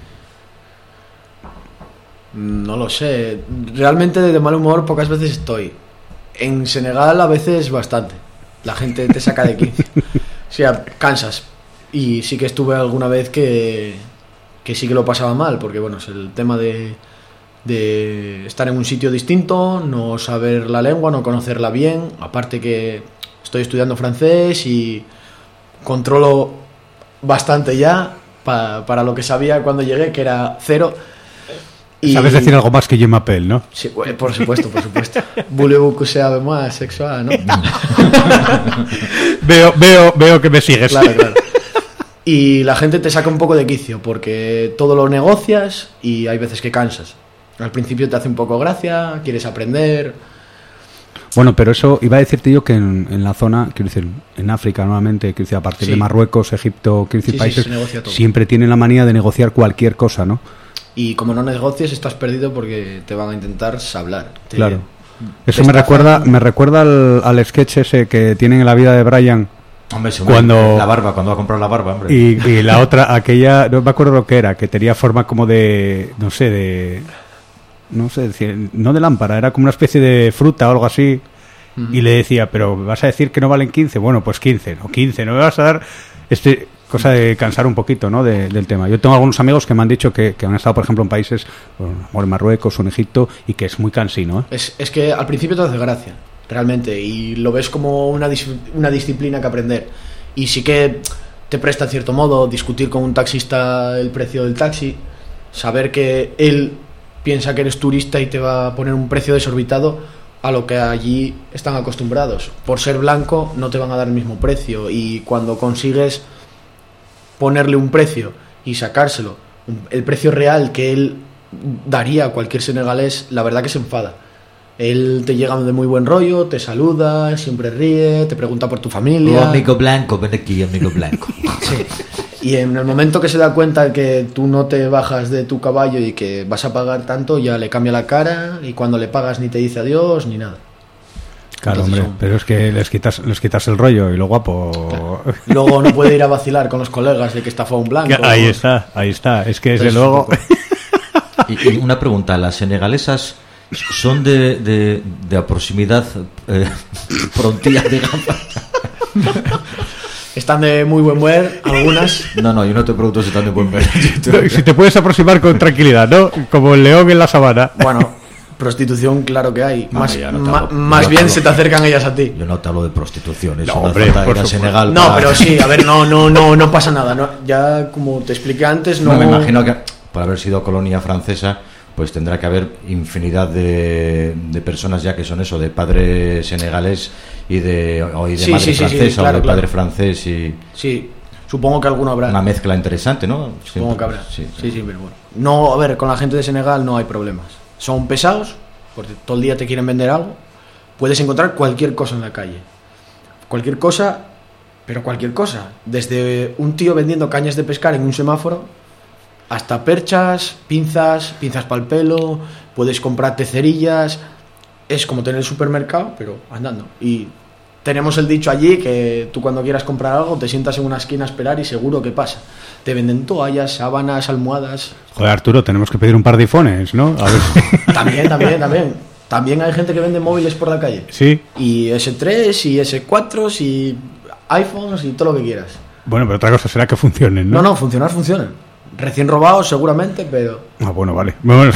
No lo sé. Realmente de mal humor pocas veces estoy. En Senegal a veces bastante. La gente te saca de aquí. O sea, cansas. Y sí que estuve alguna vez que sí que lo pasaba mal, porque bueno, es el tema de de estar en un sitio distinto, no saber la lengua, no conocerla bien, aparte que estoy estudiando francés y controlo bastante ya para lo que sabía cuando llegué, que era cero. Y... ¿Sabes decir algo más que je m'appelle, no? Sí, por supuesto. Voulez-vous coucher avec moi, sexual, ¿no? Veo que me sigues. Claro. Y la gente te saca un poco de quicio, porque todo lo negocias y hay veces que cansas. Al principio te hace un poco gracia, quieres aprender. Bueno, pero eso iba a decirte yo que en la zona, quiero decir, en África normalmente, quiero decir, a partir de Marruecos, Egipto, quiero decir, países, se negocia todo. Siempre tienen la manía de negociar cualquier cosa, ¿no? Y como no negocies, estás perdido porque te van a intentar sablar. Claro. Eso me recuerda al sketch ese que tienen en la vida de Brian. Hombre, cuando la barba, cuando va a comprar la barba, hombre. Y la otra, aquella, no me acuerdo lo que era, que tenía forma como de, no sé, no de lámpara, era como una especie de fruta o algo así. Y le decía, pero ¿vas a decir que no valen 15? Bueno, pues 15, no 15, no me vas a dar cosa de cansar un poquito, ¿no? del tema. Yo tengo algunos amigos que me han dicho que han estado, por ejemplo, en países, o en Marruecos o en Egipto, y que es muy cansino, ¿eh? Es que al principio te hace gracia, realmente, y lo ves como una disciplina que aprender. Y sí que te presta, en cierto modo, discutir con un taxista el precio del taxi, saber que él piensa que eres turista y te va a poner un precio desorbitado a lo que allí están acostumbrados. Por ser blanco no te van a dar el mismo precio, y cuando consigues ponerle un precio y sacárselo, el precio real que él daría a cualquier senegalés, la verdad que se enfada. Él te llega de muy buen rollo, te saluda, siempre ríe, te pregunta por tu familia. Oh, amigo blanco, ven aquí, amigo blanco. Sí. Y en el momento que se da cuenta que tú no te bajas de tu caballo y que vas a pagar tanto, ya le cambia la cara, y cuando le pagas ni te dice adiós ni nada. Claro, entonces, hombre, pero es que les quitas el rollo y lo guapo. Claro. Luego no puede ir a vacilar con los colegas de que estafó un blanco. Ahí está. Es que desde luego. Y una pregunta, ¿las senegalesas son de proximidad prontilla, digamos? Están de muy buen ver, algunas. No, yo no te pregunto si están de buen ver. Si te puedes aproximar con tranquilidad, ¿no? Como el león en la sabana. Bueno, prostitución, claro que hay. Más bien se te acercan ellas a ti. Yo no te hablo de prostitución. No, hombre, por Senegal. No, pero sí, a ver, no pasa nada. No, ya, como te expliqué antes, no. Me imagino que por haber sido colonia francesa, pues tendrá que haber infinidad de personas ya que son eso, de padre senegalés y de madre francesa, o de padre francés y... Sí, supongo que alguno habrá. Una mezcla interesante, ¿no? Supongo que habrá. Sí, pero bueno. No, a ver, con la gente de Senegal no hay problemas. Son pesados, porque todo el día te quieren vender algo. Puedes encontrar cualquier cosa en la calle. Cualquier cosa, pero cualquier cosa. Desde un tío vendiendo cañas de pescar en un semáforo, hasta perchas, pinzas para el pelo, puedes comprarte cerillas. Es como tener el supermercado, pero andando. Y tenemos el dicho allí que tú, cuando quieras comprar algo, te sientas en una esquina a esperar y seguro que pasa. Te venden toallas, sábanas, almohadas. Joder, Arturo, tenemos que pedir un par de iPhones, ¿no? A ver si... También. También hay gente que vende móviles por la calle. Sí. Y S3 y S4 y iPhones y todo lo que quieras. Bueno, pero otra cosa será que funcionen, ¿no? No, funcionan. Recién robados seguramente, pero... Ah, bueno, vale. Bueno.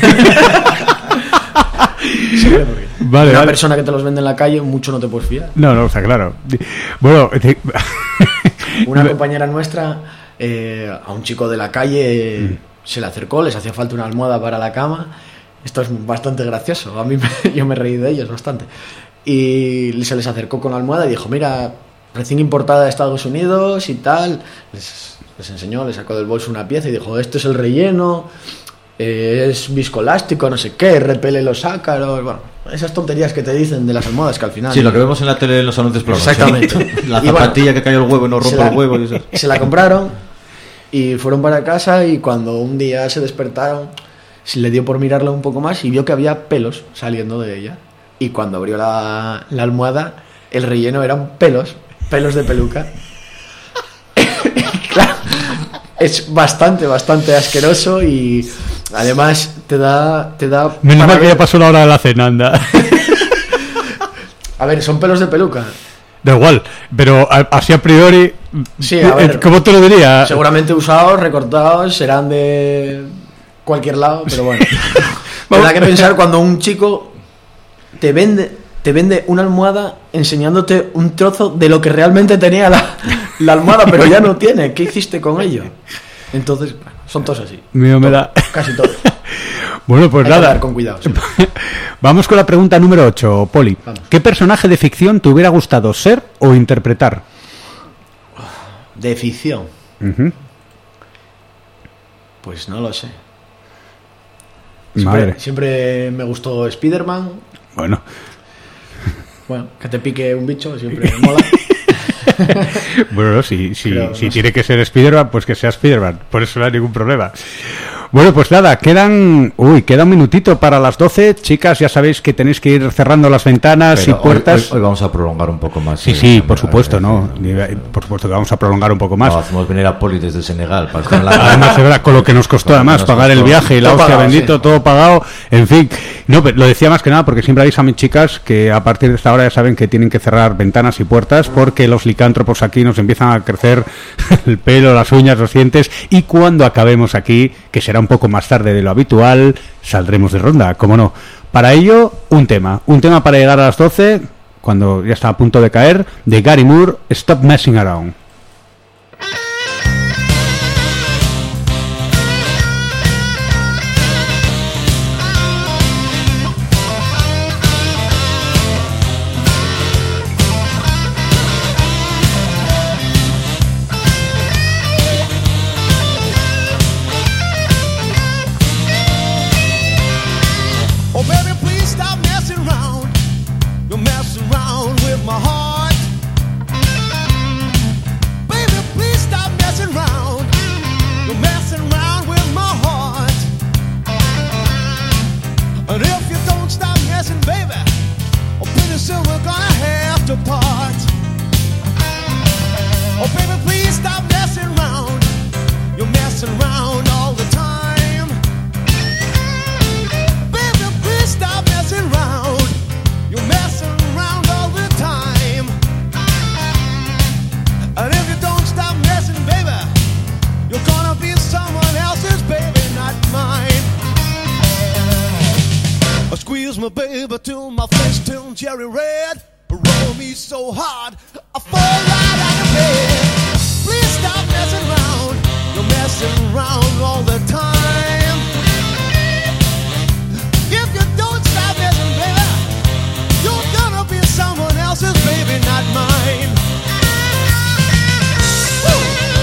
Vale, una persona que te los vende en la calle, mucho no te puedes fiar. No, está claro. Bueno, una compañera nuestra, a un chico de la calle se le acercó, les hacía falta una almohada para la cama. Esto es bastante gracioso, yo me reí de ellos bastante. Y se les acercó con la almohada y dijo, mira, recién importada de Estados Unidos y tal. Les enseñó, le sacó del bolso una pieza y dijo, esto es el relleno, es viscoelástico, no sé qué, repele los ácaros. Bueno, esas tonterías que te dicen de las almohadas, que al final... Sí, lo que vemos en la tele en los anuncios pornos. Exactamente. La zapatilla que cayó el huevo y no rompe el huevo. Y se la compraron y fueron para casa, y cuando un día se despertaron, le dio por mirarla un poco más y vio que había pelos saliendo de ella. Y cuando abrió la almohada, el relleno eran pelos de peluca. Claro, es bastante asqueroso, y además te da menos mal que ya pasó la hora de la cena, anda. A ver, son pelos de peluca. Da igual, pero así a priori, sí, a ver, ¿cómo te lo diría? Seguramente usados, recortados, serán de cualquier lado, pero bueno. Habrá que pensar cuando un chico te vende una almohada enseñándote un trozo de lo que realmente tenía la almohada, pero ya no tiene. ¿Qué hiciste con ello? Entonces, son todos así. Mío me da. Casi todos. Bueno, pues Hay que nada. andar con cuidado. Sí. Vamos con la pregunta número 8, Poli. Vamos. ¿Qué personaje de ficción te hubiera gustado ser o interpretar? De ficción. Ujú. Pues no lo sé. Madre. Siempre me gustó Spider-Man. Bueno. Bueno, que te pique un bicho siempre me mola. Bueno, si Pero, no sé. tiene que ser Spider-Man, pues que sea Spider-Man. Por eso no hay ningún problema. Bueno, pues nada, queda un minutito para las 12. Chicas, ya sabéis que tenéis que ir cerrando las ventanas Pero y puertas. Hoy vamos a prolongar un poco más. Sí, por supuesto, ¿no? Por supuesto que vamos a prolongar un poco más. No, hacemos venir a Poli desde Senegal para estar en la Además, de verdad, con lo que nos costó Con lo que además nos pagar el costó. viaje y la Todo hostia pagado, bendito, sí. todo pagado, en fin. No, pero lo decía más que nada porque siempre aviso a mis chicas que a partir de esta hora ya saben que tienen que cerrar ventanas y puertas porque los licántropos aquí nos empiezan a crecer el pelo, las uñas, los dientes, y cuando acabemos aquí, que será un poco más tarde de lo habitual, saldremos de ronda, como no. Para ello, un tema para llegar a las 12, cuando ya está a punto de caer, de Gary Moore, Stop Messing Around. Oh, baby, please stop messing around. You're messing around with my heart. Baby, please stop messing around. You're messing around with my heart. And if you don't stop messing, baby, oh, pretty soon we're gonna have to part. Oh, baby, please stop messing around. You're messing around all the time. Baby, please stop messing around. You're messing around all the time. And if you don't stop messing, baby, you're gonna be someone else's baby, not mine. I squeeze my baby till my face turns cherry red. Roll me so hard, I fall right out of bed. Please stop messing around. You're messing around all the time. If you don't stop messing, baby, you're gonna be someone else's baby, not mine. Woo!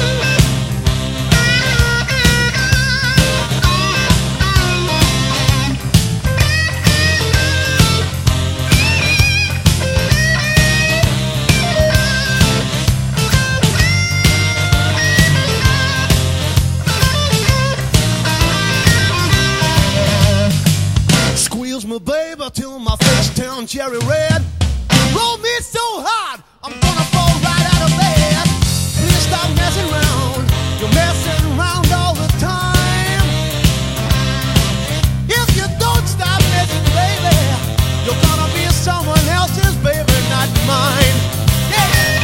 Squeeze me, baby, till my face turns cherry red. Roll me so hard, I'm gonna fall right out of bed. Please stop messing around. You're messing around all the time. If you don't stop messing, baby, you're gonna be someone else's baby, not mine. Yeah.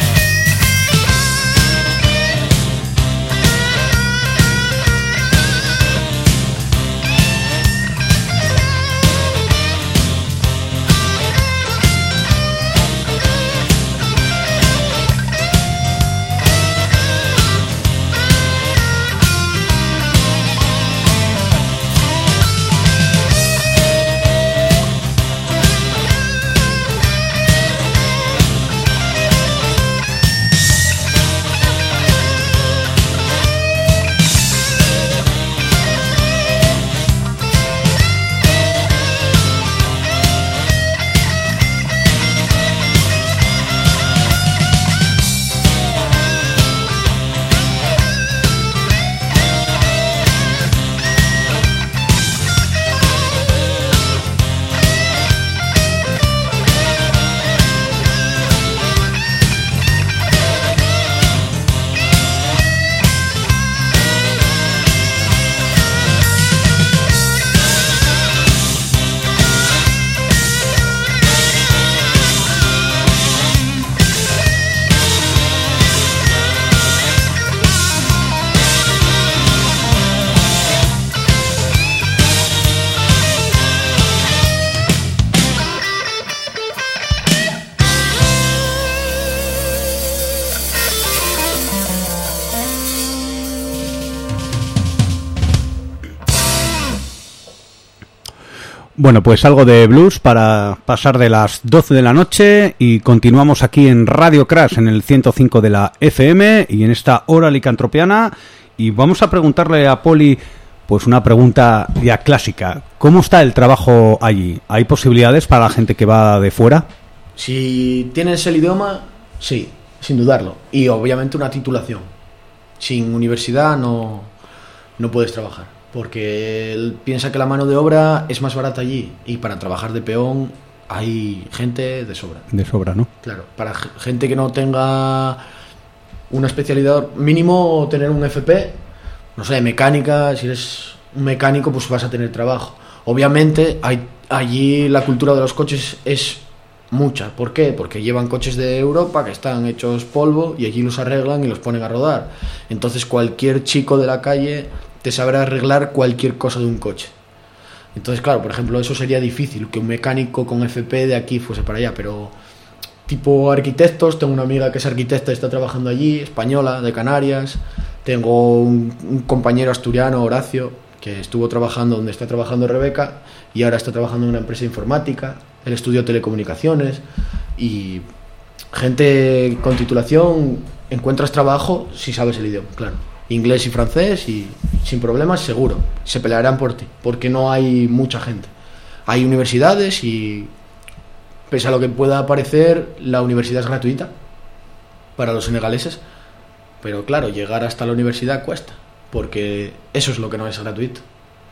Bueno, pues algo de blues para pasar de las 12 de la noche y continuamos aquí en Radio Crash en el 105 de la FM y en esta hora licantropiana y vamos a preguntarle a Poli pues una pregunta ya clásica. ¿Cómo está el trabajo allí? ¿Hay posibilidades para la gente que va de fuera? Si tienes el idioma, sí, sin dudarlo. Y obviamente una titulación. Sin universidad no puedes trabajar. Porque él piensa que la mano de obra es más barata allí. Y para trabajar de peón hay gente de sobra. De sobra, ¿no? Claro, para gente que no tenga una especialidad, mínimo tener un FP, no sé, mecánica, si eres un mecánico pues vas a tener trabajo. Obviamente allí la cultura de los coches es mucha. ¿Por qué? Porque llevan coches de Europa que están hechos polvo y allí los arreglan y los ponen a rodar. Entonces cualquier chico de la calle te sabrá arreglar cualquier cosa de un coche. Entonces, claro, por ejemplo, eso sería difícil, que un mecánico con FP de aquí fuese para allá, pero tipo arquitectos, tengo una amiga que es arquitecta y está trabajando allí, española, de Canarias, tengo un compañero asturiano, Horacio, que estuvo trabajando donde está trabajando Rebeca y ahora está trabajando en una empresa informática, él estudió telecomunicaciones y gente con titulación, encuentras trabajo si sabes el idioma, claro. Inglés y francés y sin problemas seguro, se pelearán por ti, porque no hay mucha gente. Hay universidades y pese a lo que pueda parecer, la universidad es gratuita para los senegaleses, pero claro, llegar hasta la universidad cuesta, porque eso es lo que no es gratuito.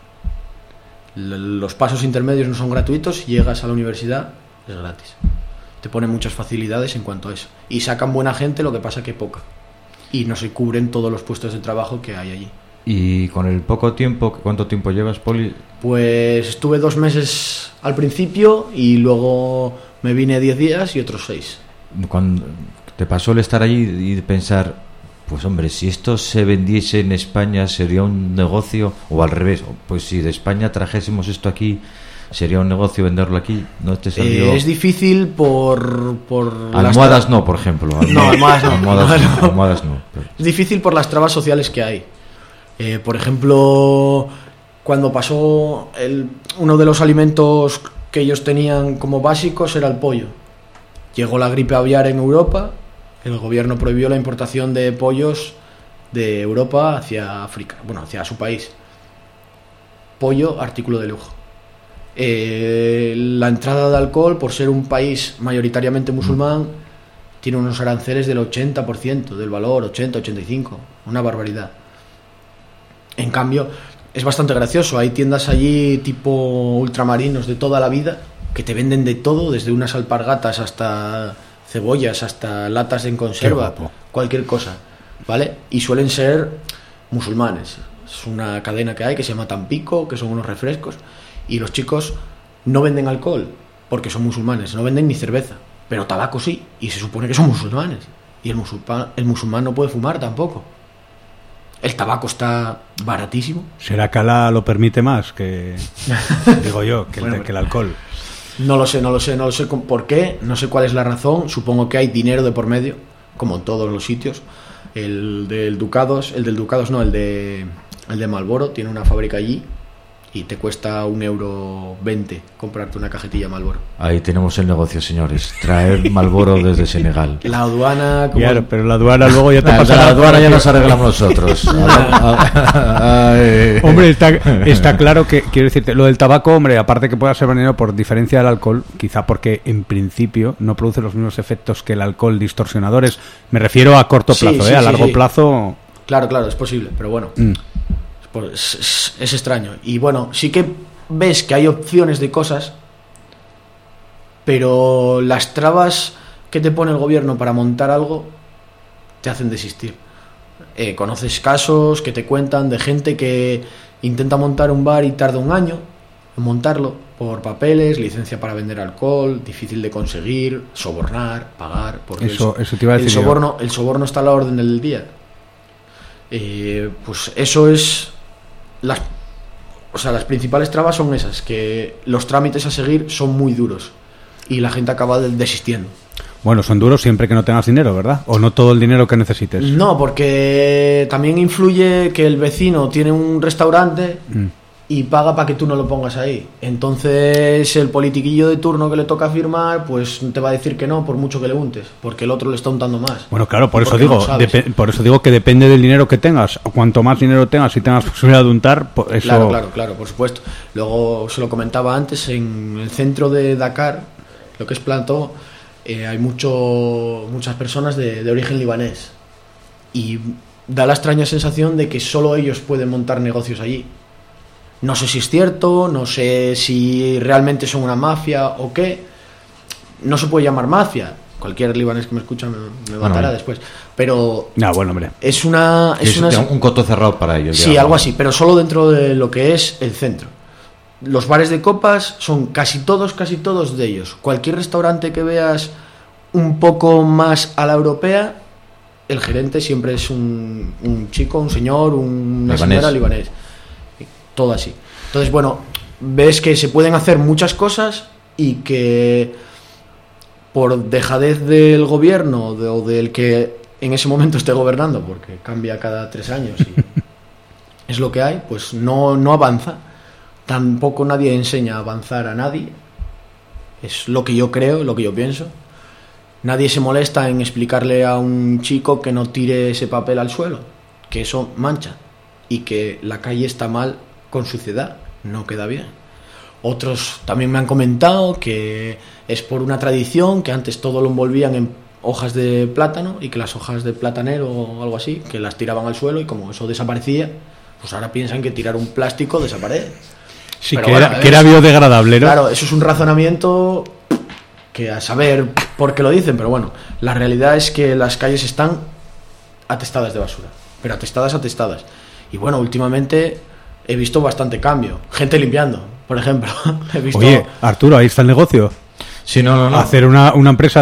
Los pasos intermedios no son gratuitos y llegas a la universidad es gratis. Te ponen muchas facilidades en cuanto a eso. Y sacan buena gente, lo que pasa que poca. Y no se cubren todos los puestos de trabajo que hay allí. Y con el poco tiempo, ¿cuánto tiempo llevas, Poli? Pues estuve 2 meses al principio y luego me vine 10 días y otros 6. Cuando te pasó el estar allí y pensar, pues hombre, si esto se vendiese en España sería un negocio, o al revés, pues si de España trajésemos esto aquí, sería un negocio venderlo aquí, ¿no te salió? Es difícil por almohadas no, por ejemplo. No, almohadas no. Almohadas no. Pero... Es difícil por las trabas sociales que hay. Por ejemplo, cuando pasó uno de los alimentos que ellos tenían como básicos era el pollo. Llegó la gripe aviar en Europa, el gobierno prohibió la importación de pollos de Europa hacia África, bueno, hacia su país. Pollo, artículo de lujo. La entrada de alcohol, por ser un país mayoritariamente musulmán, tiene unos aranceles del 80% del valor, 80-85%, una barbaridad. En cambio, es bastante gracioso, hay tiendas allí tipo ultramarinos de toda la vida que te venden de todo, desde unas alpargatas hasta cebollas, hasta latas en conserva, cualquier cosa, ¿vale? Y suelen ser musulmanes. Es una cadena que hay que se llama Tampico, que son unos refrescos. Y los chicos no venden alcohol porque son musulmanes, no venden ni cerveza, pero tabaco sí, y se supone que son musulmanes. Y el musulmán no puede fumar tampoco. El tabaco está baratísimo. ¿Será que Alá lo permite más que, digo yo, que el alcohol? No lo sé por qué, no sé cuál es la razón. Supongo que hay dinero de por medio, como en todos los sitios. El del Ducados de Marlboro tiene una fábrica allí y te cuesta €1.20 comprarte una cajetilla Marlboro. Ahí tenemos el negocio, señores. Traer Marlboro desde Senegal. La aduana... Claro, pero la aduana luego ya te pasa... La aduana ya nos arreglamos nosotros. Hombre, está claro que, quiero decirte, lo del tabaco, hombre, aparte que pueda ser veneno por diferencia del alcohol, quizá porque en principio no produce los mismos efectos que el alcohol distorsionadores. Me refiero a corto plazo, a largo plazo... Claro, es posible, pero bueno... Es extraño. Y bueno, sí que ves que hay opciones de cosas, pero las trabas que te pone el gobierno para montar algo te hacen desistir. Conoces casos que te cuentan de gente que intenta montar un bar y tarda 1 año en montarlo por papeles, licencia para vender alcohol, difícil de conseguir, sobornar, pagar, porque eso te iba a decir el soborno está a la orden del día. Pues eso es las principales trabas son esas, que los trámites a seguir son muy duros y la gente acaba desistiendo. Bueno, son duros siempre que no tengas dinero, ¿verdad? O no todo el dinero que necesites. No, porque también influye que el vecino tiene un restaurante y paga para que tú no lo pongas ahí. Entonces el politiquillo de turno que le toca firmar, pues te va a decir que no, por mucho que le untes, porque el otro le está untando más. Bueno, claro, por eso Porque digo, no sabes. por eso digo que depende del dinero que tengas. Cuanto más dinero tengas y tengas posibilidad de untar, pues eso... Claro, por supuesto. Luego se lo comentaba antes, en el centro de Dakar, lo que es Plateau, hay muchas personas de origen libanés, y da la extraña sensación de que solo ellos pueden montar negocios allí. No sé si es cierto, no sé si realmente son una mafia o qué. No se puede llamar mafia. Cualquier libanés que me escucha me matará después. Pero bueno, hombre. es una... un coto cerrado para ellos. Sí, algo así, pero solo dentro de lo que es el centro. Los bares de copas son casi todos de ellos. Cualquier restaurante que veas un poco más a la europea, el gerente siempre es un chico, un señor, una señora libanés. Todo así. Entonces, bueno, ves que se pueden hacer muchas cosas y que por dejadez del gobierno o del que en ese momento esté gobernando, porque cambia cada 3 años y es lo que hay, pues no avanza. Tampoco nadie enseña a avanzar a nadie. Es lo que yo creo, lo que yo pienso. Nadie se molesta en explicarle a un chico que no tire ese papel al suelo, que eso mancha y que la calle está mal con suciedad, no queda bien. Otros también me han comentado que es por una tradición, que antes todo lo envolvían en hojas de plátano y que las hojas de platanero o algo así, que las tiraban al suelo y como eso desaparecía, pues ahora piensan que tirar un plástico desaparece. Sí, pero que, bueno, que era biodegradable, ¿no? Claro, eso es un razonamiento que a saber por qué lo dicen, pero bueno, la realidad es que las calles están atestadas de basura, pero atestadas. Y bueno, últimamente he visto bastante cambio. Gente limpiando, por ejemplo. He visto... Oye, Arturo, ahí está el negocio. Sí, no. Hacer una empresa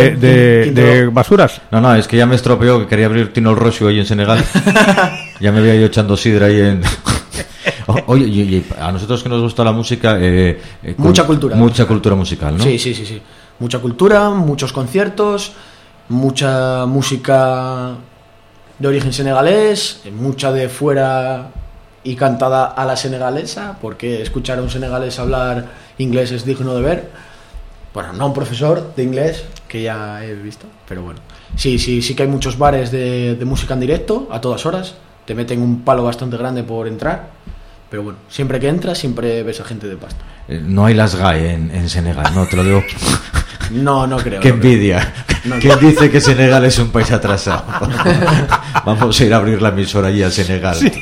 de basuras. No, es que ya me estropeó, que quería abrir Tino el Rocio ahí en Senegal. Ya me había ido echando sidra ahí en... Oye, y a nosotros que nos gusta la música... mucha cultura. Mucha cultura musical, ¿no? Sí. Mucha cultura, muchos conciertos, mucha música de origen senegalés, mucha de fuera y cantada a la senegalesa, porque escuchar a un senegalés hablar inglés es digno de ver. Bueno, no un profesor de inglés, que ya he visto, pero bueno. Sí que hay muchos bares de música en directo, a todas horas. Te meten un palo bastante grande por entrar, pero bueno, siempre que entras, siempre ves a gente de pasta. No hay las GAE en Senegal, no, te lo digo. No creo. Qué envidia. ¿Quién dice que Senegal es un país atrasado? Vamos a ir a abrir la emisora allí a Senegal. Sí.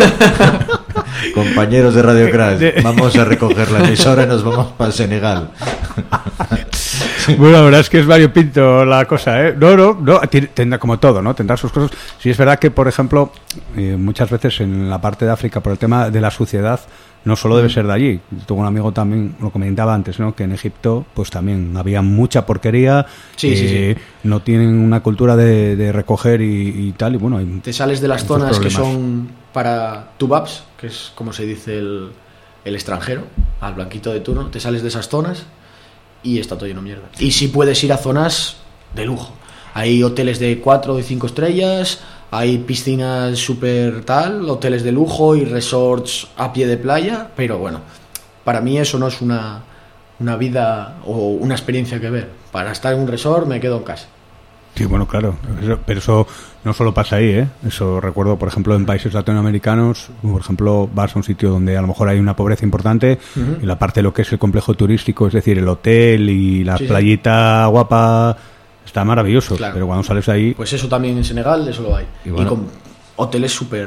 Compañeros de Radio Crash, vamos a recoger la emisora y nos vamos para Senegal. Bueno, la verdad es que es variopinto la cosa, ¿eh? No, tendrá como todo, ¿no? Tendrá sus cosas. Sí, es verdad que, por ejemplo, muchas veces en la parte de África, por el tema de la suciedad, no solo debe ser de allí. Tengo un amigo también, lo comentaba antes, ¿no? Que en Egipto, pues también había mucha porquería. Sí. No tienen una cultura de recoger y tal, y bueno... Te sales de las zonas que son para tubabs, que es como se dice el extranjero, al blanquito de turno, te sales de esas zonas y está todo lleno de mierda. Y sí puedes ir a zonas de lujo. Hay hoteles de 4 y 5 estrellas, hay piscinas súper tal, hoteles de lujo y resorts a pie de playa, pero bueno, para mí eso no es una vida o una experiencia que ver. Para estar en un resort me quedo en casa. Sí, bueno, claro, pero eso no solo pasa ahí, ¿eh? Eso recuerdo, por ejemplo, en países latinoamericanos, por ejemplo, vas a un sitio donde a lo mejor hay una pobreza importante, y la parte de lo que es el complejo turístico, es decir, el hotel y la playita guapa, está maravilloso, claro. Pero cuando sales de ahí... Pues eso también en Senegal, eso lo hay. Y con hoteles súper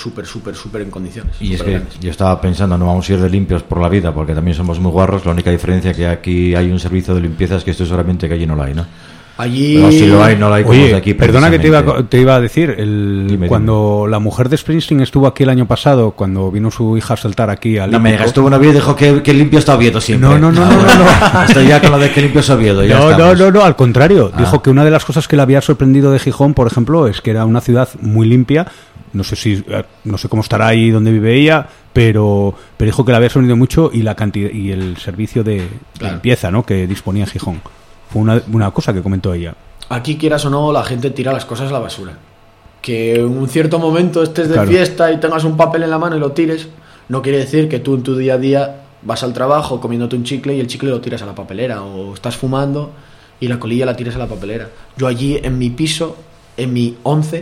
en condiciones. Y es que yo estaba pensando, no vamos a ir de limpios por la vida, porque también somos muy guarros, la única diferencia que aquí hay un servicio de limpieza es que esto es solamente que allí no lo hay, ¿no? Allí... Pero si lo hay, no lo hay como Oye, de aquí. Perdona que te iba a decir, cuando la mujer de Springsteen estuvo aquí el año pasado, cuando vino su hija a saltar aquí al... No me digas, estuvo en Oviedo y dijo que limpio está Oviedo siempre. No. Estoy ya con lo de que limpio es Oviedo. No, al contrario. Dijo que una de las cosas que le había sorprendido de Gijón, por ejemplo, es que era una ciudad muy limpia. No sé cómo estará ahí donde vive ella, pero dijo que le había sorprendido mucho y la cantidad y el servicio de limpieza, ¿no?, que disponía Gijón. Fue una cosa que comentó ella. Aquí, quieras o no, la gente tira las cosas a la basura. Que en un cierto momento estés de fiesta y tengas un papel en la mano y lo tires, no quiere decir que tú en tu día a día vas al trabajo comiéndote un chicle y el chicle lo tiras a la papelera, o estás fumando y la colilla la tiras a la papelera. Yo allí en mi piso, en mi 11,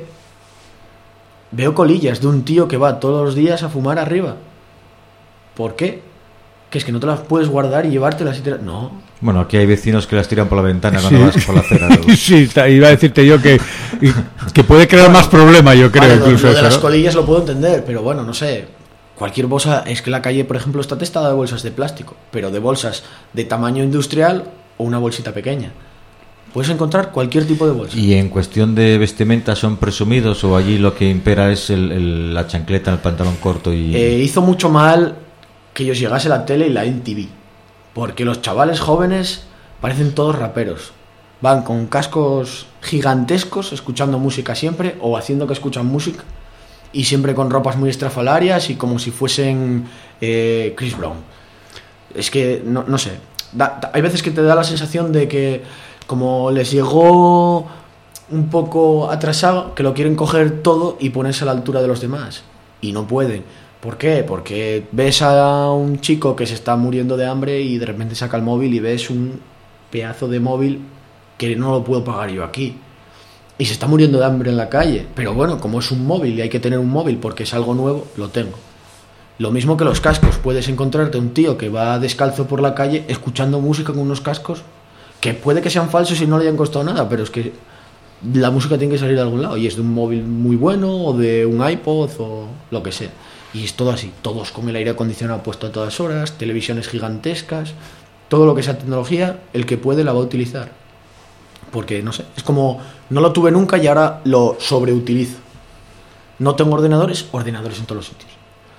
veo colillas de un tío que va todos los días a fumar arriba. ¿Por qué? Que es que no te las puedes guardar y llevártelas y tirar... No. Bueno, aquí hay vecinos que las tiran por la ventana cuando vas por la acera. Sí, iba a decirte yo que puede crear más problema, yo creo. Vale, incluso lo de eso, las ¿no? colillas lo puedo entender, pero bueno, no sé. Cualquier bolsa, es que la calle, por ejemplo, está testada de bolsas de plástico, pero de bolsas de tamaño industrial o una bolsita pequeña. Puedes encontrar cualquier tipo de bolsa. ¿Y en cuestión de vestimenta son presumidos o allí lo que impera es la chancleta, el pantalón corto? Hizo mucho mal que ellos llegase la tele y la MTV, porque los chavales jóvenes parecen todos raperos. Van con cascos gigantescos, escuchando música siempre, o haciendo que escuchan música, y siempre con ropas muy estrafalarias y como si fuesen Chris Brown. Es que, no sé, hay veces que te da la sensación de que como les llegó un poco atrasado, que lo quieren coger todo y ponerse a la altura de los demás, y no pueden. ¿Por qué? Porque ves a un chico que se está muriendo de hambre y de repente saca el móvil y ves un pedazo de móvil que no lo puedo pagar yo aquí. Y se está muriendo de hambre en la calle. Pero bueno, como es un móvil y hay que tener un móvil porque es algo nuevo, lo tengo. Lo mismo que los cascos. Puedes encontrarte un tío que va descalzo por la calle escuchando música con unos cascos que puede que sean falsos y no le hayan costado nada, pero es que la música tiene que salir de algún lado y es de un móvil muy bueno o de un iPod o lo que sea. Y es todo así, todos con el aire acondicionado puesto a todas horas, televisiones gigantescas, todo lo que sea tecnología, el que puede la va a utilizar. Porque, no sé, es como, no lo tuve nunca y ahora lo sobreutilizo. No tengo ordenadores en todos los sitios.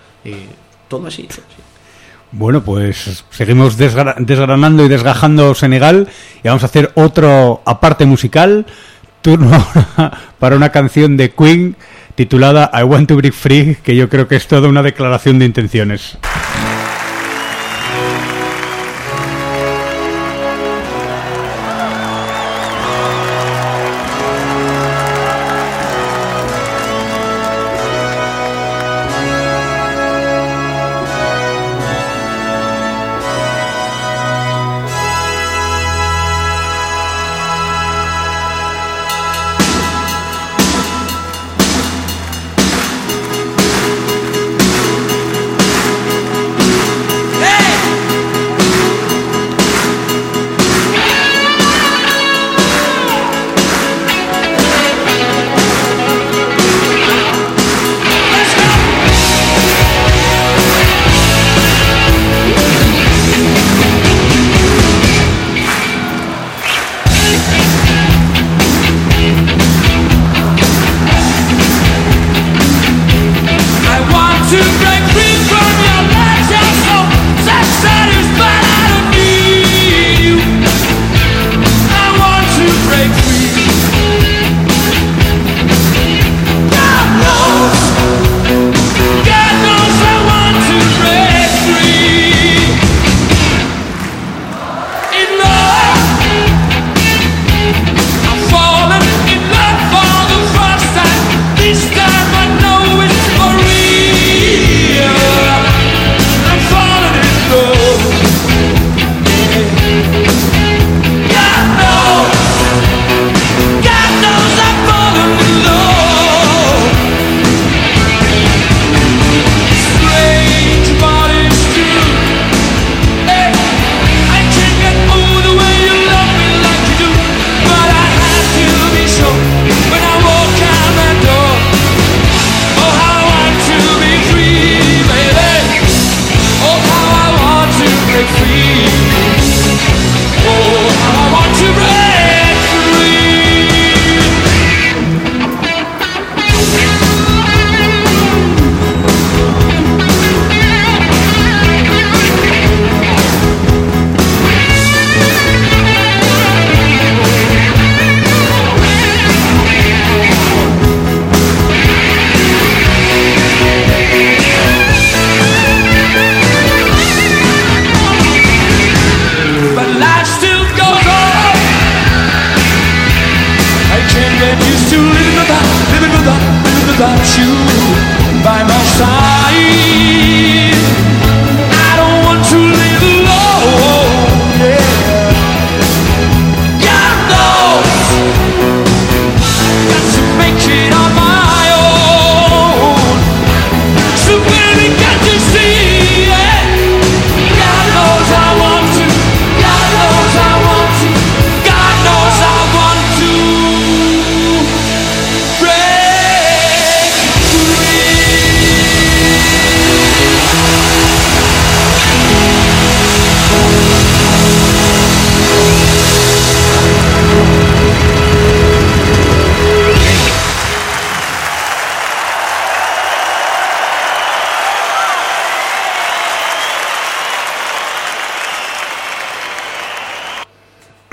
Todo así, todo así. Bueno, pues seguimos desgranando y desgajando Senegal y vamos a hacer otro aparte musical. Turno para una canción de Queen titulada I Want to Break Free, que yo creo que es toda una declaración de intenciones. Without you by my side.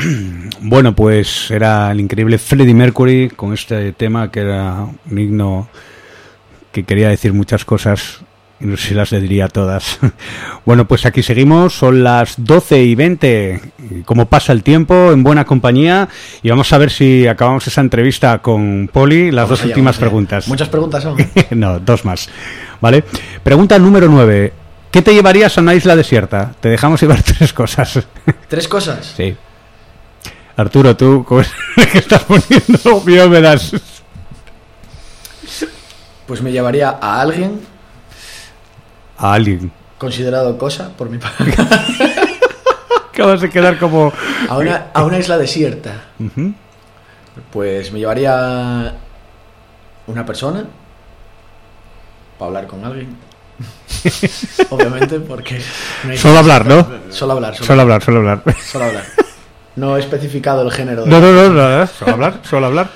Bueno, pues era el increíble Freddie Mercury con este tema que era un himno que quería decir muchas cosas y no sé si las le diría todas. Bueno, pues aquí seguimos, son las 12:20, como pasa el tiempo, en buena compañía, y vamos a ver si acabamos esa entrevista con Poli, las dos últimas preguntas. Muchas preguntas son. No, dos más, ¿vale? Pregunta número 9. ¿Qué te llevarías a una isla desierta? Te dejamos llevar 3 cosas. ¿3 cosas? Sí. Arturo, tú, ¿cómo es que estás poniendo? Mira, me das. Pues me llevaría a alguien. A alguien. Considerado cosa, por mi parte. Acabas de quedar como... A una isla desierta. Uh-huh. Pues me llevaría a una persona para hablar con alguien. Obviamente, porque... Solo hablar, ¿no? Solo hablar. Solo hablar. No he especificado el género. No. Solo hablar.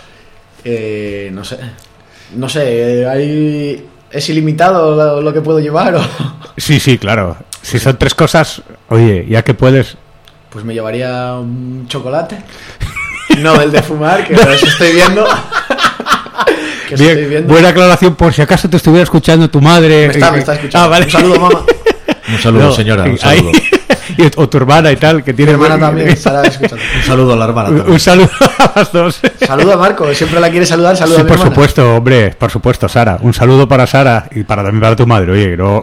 No sé, ¿es ilimitado lo que puedo llevar o...? Sí, claro. Si son 3 cosas, oye, ya que puedes... Pues me llevaría un chocolate. No del de fumar, que eso estoy viendo. Bien, buena aclaración, por si acaso te estuviera escuchando tu madre. Me está escuchando. Vale. Un saludo, mamá. Un saludo, señora, un saludo. O tu hermana y tal, que tiene... Mi hermana también estará escuchando. Un saludo a la hermana también. Un saludo a las dos. Saludo a Marco, siempre la quiere saludar. Saludo sí, a mi por hermana. supuesto, hombre, por supuesto, Sara. Un saludo para Sara y también para tu madre, oye, no...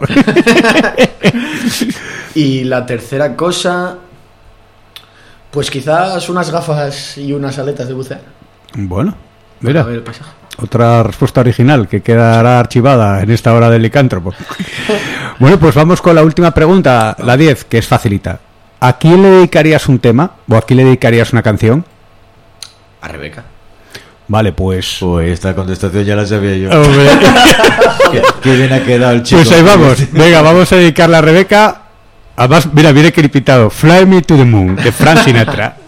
Y la tercera cosa, pues quizás unas gafas y unas aletas de bucear. Bueno, mira, A ver el paisaje. otra respuesta original que quedará archivada en esta hora del licántropo. Bueno, pues vamos con la última pregunta, la 10, que es facilita. ¿A quién le dedicarías un tema o a quién le dedicarías una canción? A Rebeca. Vale, pues... Uy, esta contestación ya la sabía yo. Hombre. Qué bien ha quedado el chico. Pues ahí vamos. Venga, vamos a dedicarla a Rebeca. Además, mira, viene crepitado. Fly Me to the Moon, de Frank Sinatra.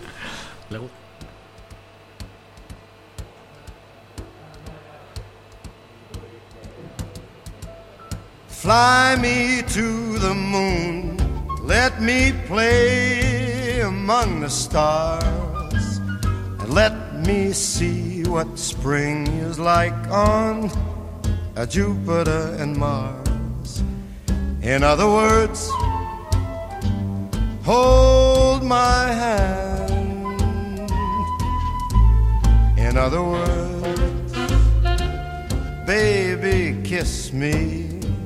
Fly me to the moon, let me play among the stars, and let me see what spring is like on Jupiter and Mars. In other words, hold my hand. In other words, baby, kiss me.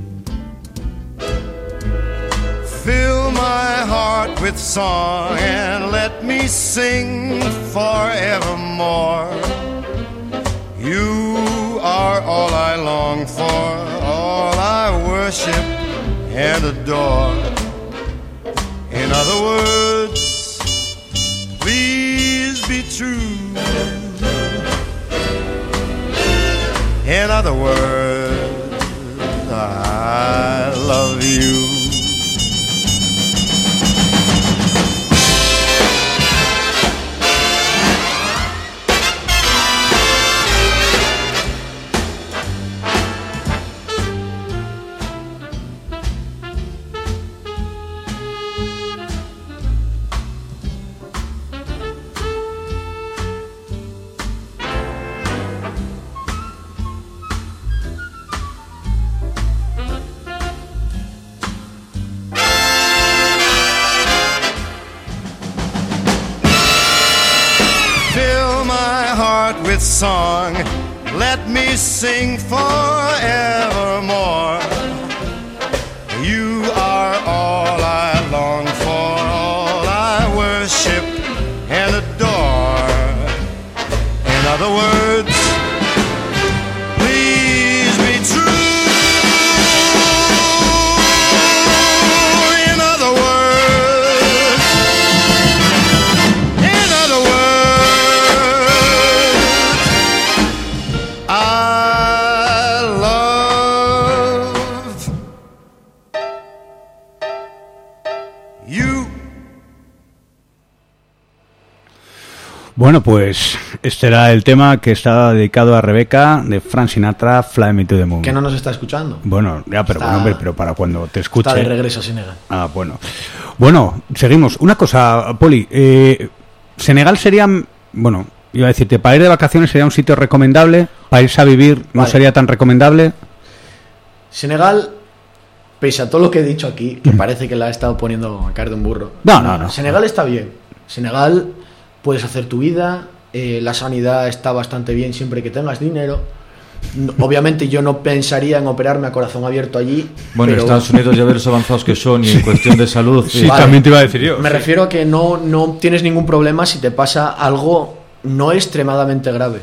Fill my heart with song and let me sing forevermore. You are all I long for, all I worship and adore. In other words, please be true. In other words, I love you. With song, let me sing forevermore. You are all I long for, all I worship and adore. In other words, please be true. In other words, I love you. Bueno, pues este era el tema que estaba dedicado a Rebeca de Frank Sinatra, Fly Me to the Moon. Que no nos está escuchando. Bueno, ya, pero bueno, hombre, pero para cuando te escuche. Está de regreso, sin negar. Ah, bueno. Bueno, seguimos. Una cosa, Poli, Senegal sería, bueno, iba a decirte, para ir de vacaciones sería un sitio recomendable, para irse a vivir no sería tan recomendable. Senegal, pese a todo lo que he dicho aquí, que parece que la he estado poniendo a caer de un burro. No. Senegal está bien. Senegal, puedes hacer tu vida, la sanidad está bastante bien siempre que tengas dinero. Obviamente yo no pensaría en operarme a corazón abierto allí. Bueno, pero... Estados Unidos ya ver los avanzados que son y en cuestión de salud. Sí, vale. También te iba a decir yo. Me refiero a que no tienes ningún problema si te pasa algo no extremadamente grave.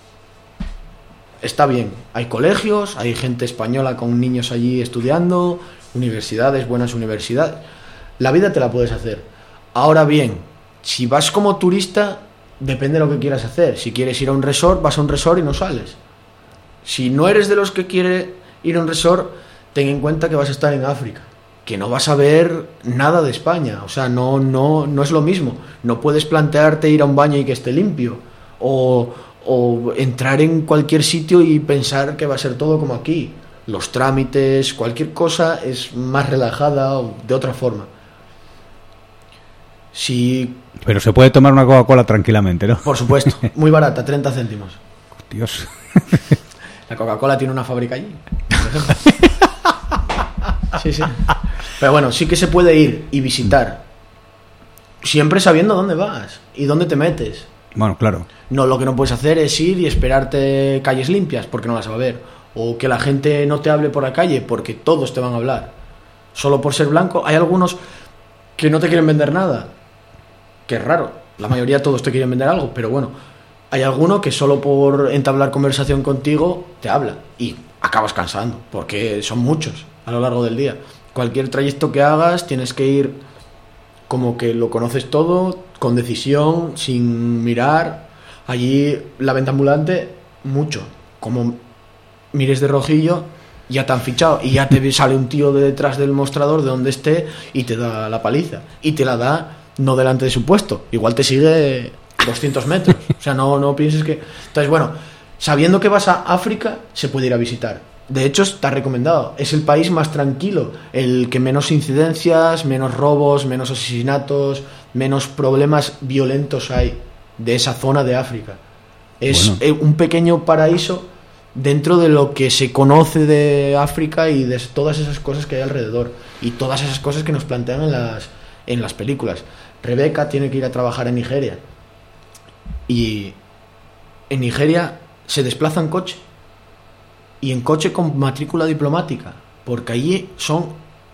Está bien, hay colegios, hay gente española con niños allí estudiando, universidades, buenas universidades. La vida te la puedes hacer. Ahora bien, si vas como turista, depende de lo que quieras hacer. Si quieres ir a un resort, vas a un resort y no sales. Si no eres de los que quiere ir a un resort, ten en cuenta que vas a estar en África, que no vas a ver nada de España. O sea, no es lo mismo. No puedes plantearte ir a un baño y que esté limpio, o entrar en cualquier sitio y pensar que va a ser todo como aquí. Los trámites, cualquier cosa es más relajada o de otra forma. Pero se puede tomar una Coca-Cola tranquilamente, ¿no? Por supuesto, muy barata, 30 céntimos. Dios. La Coca-Cola tiene una fábrica allí. Sí. Pero bueno, sí que se puede ir y visitar, siempre sabiendo dónde vas y dónde te metes. Bueno, claro. No, lo que no puedes hacer es ir y esperarte calles limpias, porque no las va a ver. O que la gente no te hable por la calle, porque todos te van a hablar. Solo por ser blanco. Hay algunos que no te quieren vender nada, que es raro. La mayoría todos te quieren vender algo, pero bueno, hay alguno que solo por entablar conversación contigo te habla y acabas cansando, porque son muchos a lo largo del día. Cualquier trayecto que hagas tienes que ir como que lo conoces todo, con decisión, sin mirar. Allí la venta ambulante, mucho. Como mires de rojillo, ya te han fichado y ya te sale un tío de detrás del mostrador de donde esté y te da la paliza. Y te la da no delante de su puesto, igual te sigue 200 metros. O sea, no pienses que... Entonces, bueno, sabiendo que vas a África, se puede ir a visitar. De hecho, está recomendado. Es el país más tranquilo, el que menos incidencias, menos robos, menos asesinatos, menos problemas violentos hay de esa zona de África. Es un pequeño paraíso dentro de lo que se conoce de África y de todas esas cosas que hay alrededor y todas esas cosas que nos plantean en las películas. Rebeca tiene que ir a trabajar en Nigeria y en Nigeria se desplaza en coche, y en coche con matrícula diplomática, porque allí son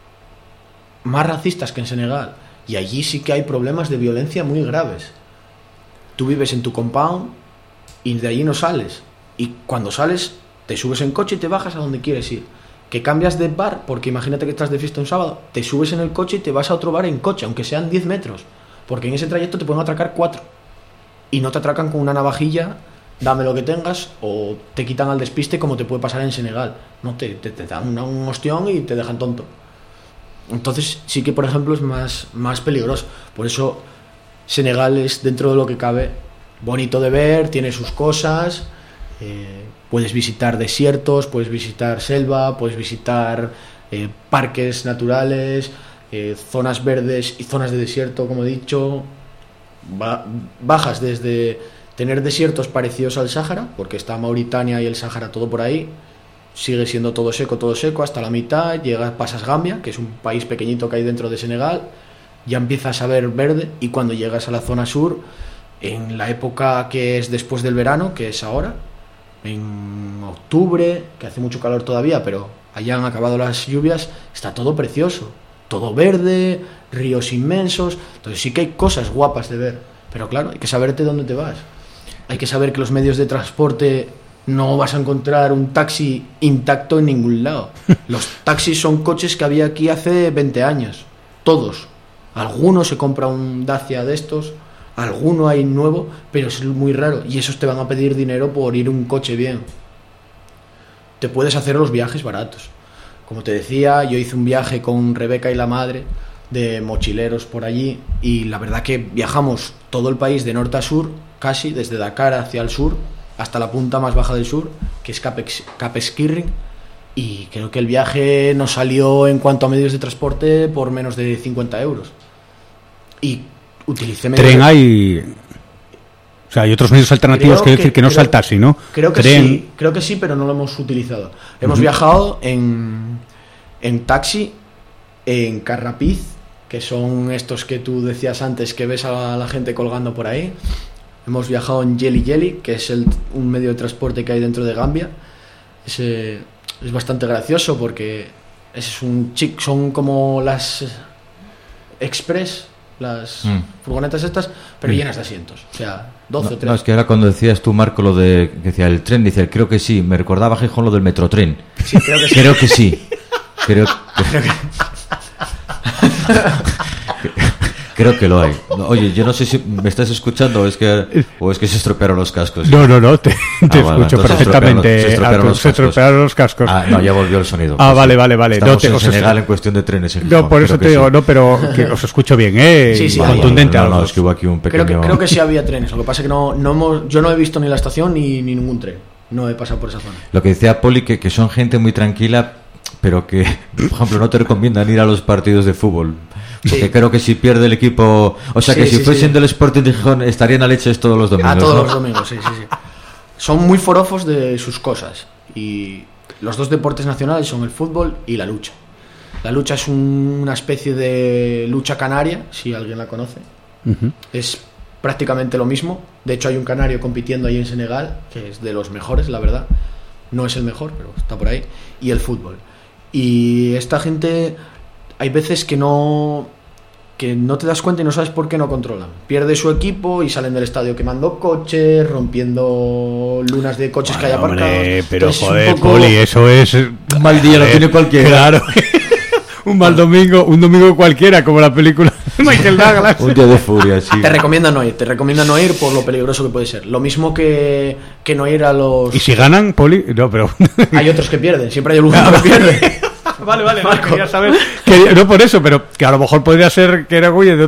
más racistas que en Senegal y allí sí que hay problemas de violencia muy graves. Tú vives en tu compound y de allí no sales, y cuando sales te subes en coche y te bajas a donde quieres ir. Que cambias de bar, porque imagínate que estás de fiesta un sábado, te subes en el coche y te vas a otro bar en coche, aunque sean 10 metros, porque en ese trayecto te pueden atracar 4 y no te atracan con una navajilla, dame lo que tengas, o te quitan al despiste como te puede pasar en Senegal. No, te dan un ostión y te dejan tonto. Entonces sí que, por ejemplo, es más peligroso. Por eso Senegal es, dentro de lo que cabe, bonito de ver, tiene sus cosas. Puedes visitar desiertos, puedes visitar selva, puedes visitar parques naturales, zonas verdes y zonas de desierto, como he dicho. Bajas desde tener desiertos parecidos al Sáhara, porque está Mauritania y el Sáhara todo por ahí, sigue siendo todo seco hasta la mitad, pasas Gambia, que es un país pequeñito que hay dentro de Senegal, ya empiezas a ver verde, y cuando llegas a la zona sur, en la época que es después del verano, que es ahora, en octubre, que hace mucho calor todavía, pero allá han acabado las lluvias, está todo precioso, todo verde, ríos inmensos. Entonces sí que hay cosas guapas de ver, pero claro, hay que saberte dónde te vas. Hay que saber que los medios de transporte, no vas a encontrar un taxi intacto en ningún lado. Los taxis son coches que había aquí hace 20 años, todos. Alguno se compra un Dacia de estos, alguno hay nuevo, pero es muy raro, y esos te van a pedir dinero por ir un coche bien. Te puedes hacer los viajes baratos. Como te decía, yo hice un viaje con Rebeca y la madre de mochileros por allí, y la verdad que viajamos todo el país de norte a sur, casi desde Dakar hacia el sur hasta la punta más baja del sur, que es Cap Skirring, y creo que el viaje nos salió, en cuanto a medios de transporte, por menos de 50 euros. Y utilicé ¿Tren hay? O sea, hay otros medios alternativos, quiero decir que no salta así, ¿no? Creo que sí, pero no lo hemos utilizado. Hemos viajado en taxi, en Carrapiz, que son estos que tú decías antes, que ves a la gente colgando por ahí. Hemos viajado en Jelly Jelly, que es un medio de transporte que hay dentro de Gambia. Es bastante gracioso porque son como las Express, las furgonetas estas, pero llenas de asientos. O sea, 12 o 13. No, es que ahora cuando decías tú, Marco, lo de que decía el tren, dice, creo que sí, me recordaba Gijón lo del Metrotren. Sí, creo que sí. Creo que sí. Creo que lo hay. No, oye, yo no sé si me estás escuchando o es que se estropearon los cascos. No, te vale, escucho perfectamente. Se estropearon los cascos. No, ya volvió el sonido. Vale. Estamos en Senegal en cuestión de trenes. No, por eso te digo, sí. No, pero que os escucho bien, Sí, contundente. No, es que hubo aquí un pequeño... Creo que sí había trenes. Lo que pasa es que yo no he visto ni la estación ni ningún tren. No he pasado por esa zona. Lo que decía Poli, que son gente muy tranquila, pero que, por ejemplo, no te recomiendan ir a los partidos de fútbol. Porque creo que si pierde el equipo... O sea, que si fuesen del Sporting de Gijón estarían a leches todos los domingos. Todos los domingos, sí. Son muy forofos de sus cosas. Y los dos deportes nacionales son el fútbol y la lucha. La lucha es una especie de lucha canaria, si alguien la conoce. Es prácticamente lo mismo. De hecho, hay un canario compitiendo ahí en Senegal, que es de los mejores, la verdad. No es el mejor, pero está por ahí. Y el fútbol. Y esta gente... Hay veces que no te das cuenta y no sabes por qué no controlan. Pierde su equipo y salen del estadio quemando coches, rompiendo lunas de coches que hay aparcados. Pero entonces, joder, Poli, eso es... Un mal día lo tiene cualquiera. Claro. Un mal domingo, un domingo cualquiera, como la película de Michael Douglas. Un día de furia, sí. Te recomiendan no ir por lo peligroso que puede ser. Lo mismo que no ir a los... ¿Y si ganan, Poli? No, pero... Hay otros que pierden, siempre hay alguno que pierde. Vale, quería saber que, no por eso, pero que a lo mejor podría ser que era de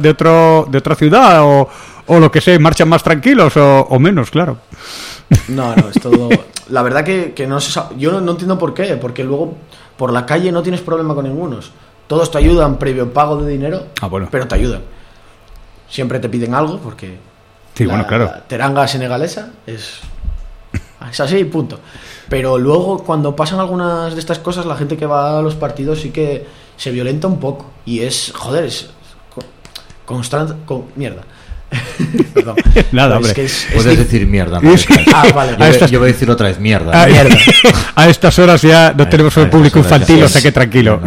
otra ciudad o lo que sea, marchan más tranquilos o menos, claro. No, es todo. La verdad que no se sabe. Yo no entiendo por qué, porque luego por la calle no tienes problema con ningunos. Todos te ayudan previo pago de dinero, bueno. Pero te ayudan. Siempre te piden algo porque claro. La teranga senegalesa es así, punto. Pero luego cuando pasan algunas de estas cosas, la gente que va a los partidos sí que se violenta un poco. Y es constante... mierda. Perdón. Nada, hombre. Puedes decir mierda. Vale. Yo voy a decir otra vez mierda. Mierda. A estas horas ya no tenemos un público infantil, o sea que tranquilo.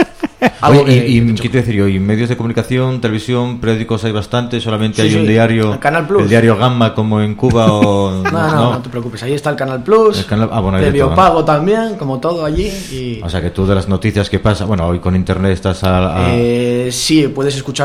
Oye, y ¿qué te decir yo? ¿Y medios de comunicación, televisión, periódicos hay bastante? ¿Solamente hay un diario? Canal Plus. ¿El diario Gamma como en Cuba? O... No te preocupes. Ahí está el Canal Plus. Bueno, de biopago también, como todo allí. O sea que tú de las noticias que pasa... Bueno, hoy con internet estás sí, puedes escuchar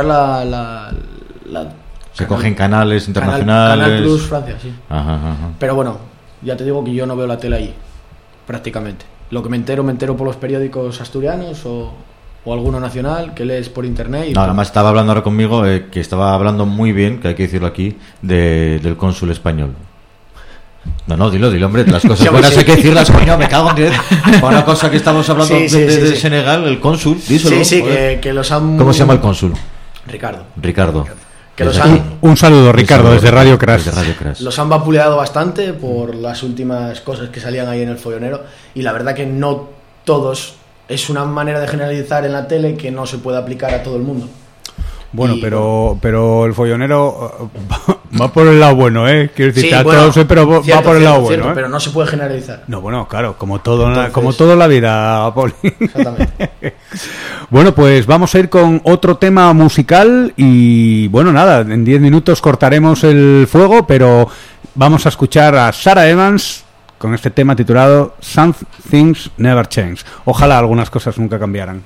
se cogen canales internacionales. Canal Plus Francia, sí. Ajá. Pero bueno, ya te digo que yo no veo la tele allí, prácticamente. Lo que me entero por los periódicos asturianos o alguno nacional que lees por internet. Nada más estaba hablando ahora conmigo, que estaba hablando muy bien, que hay que decirlo aquí, del cónsul español. No, dilo, hombre, las cosas buenas hay que decirlas, coño, me cago en 10. Una cosa que estamos hablando de Senegal, el cónsul, díselo. Sí, que los han... ¿Cómo se llama el cónsul? Ricardo. Que un saludo, Ricardo, desde Radio Crash. Los han vapuleado bastante por las últimas cosas que salían ahí en el follonero. Y la verdad que no todos... Es una manera de generalizar en la tele que no se puede aplicar a todo el mundo. Bueno, pero el follonero va por el lado bueno, ¿eh? Quiero decir, todos, pero va por el lado bueno, ¿eh? Pero no se puede generalizar. No, bueno, claro, como todo en la vida, Poli. Exactamente. Bueno, pues vamos a ir con otro tema musical y, bueno, nada, en 10 minutos cortaremos el fuego, pero vamos a escuchar a Sara Evans con este tema titulado Some Things Never Change. Ojalá algunas cosas nunca cambiaran.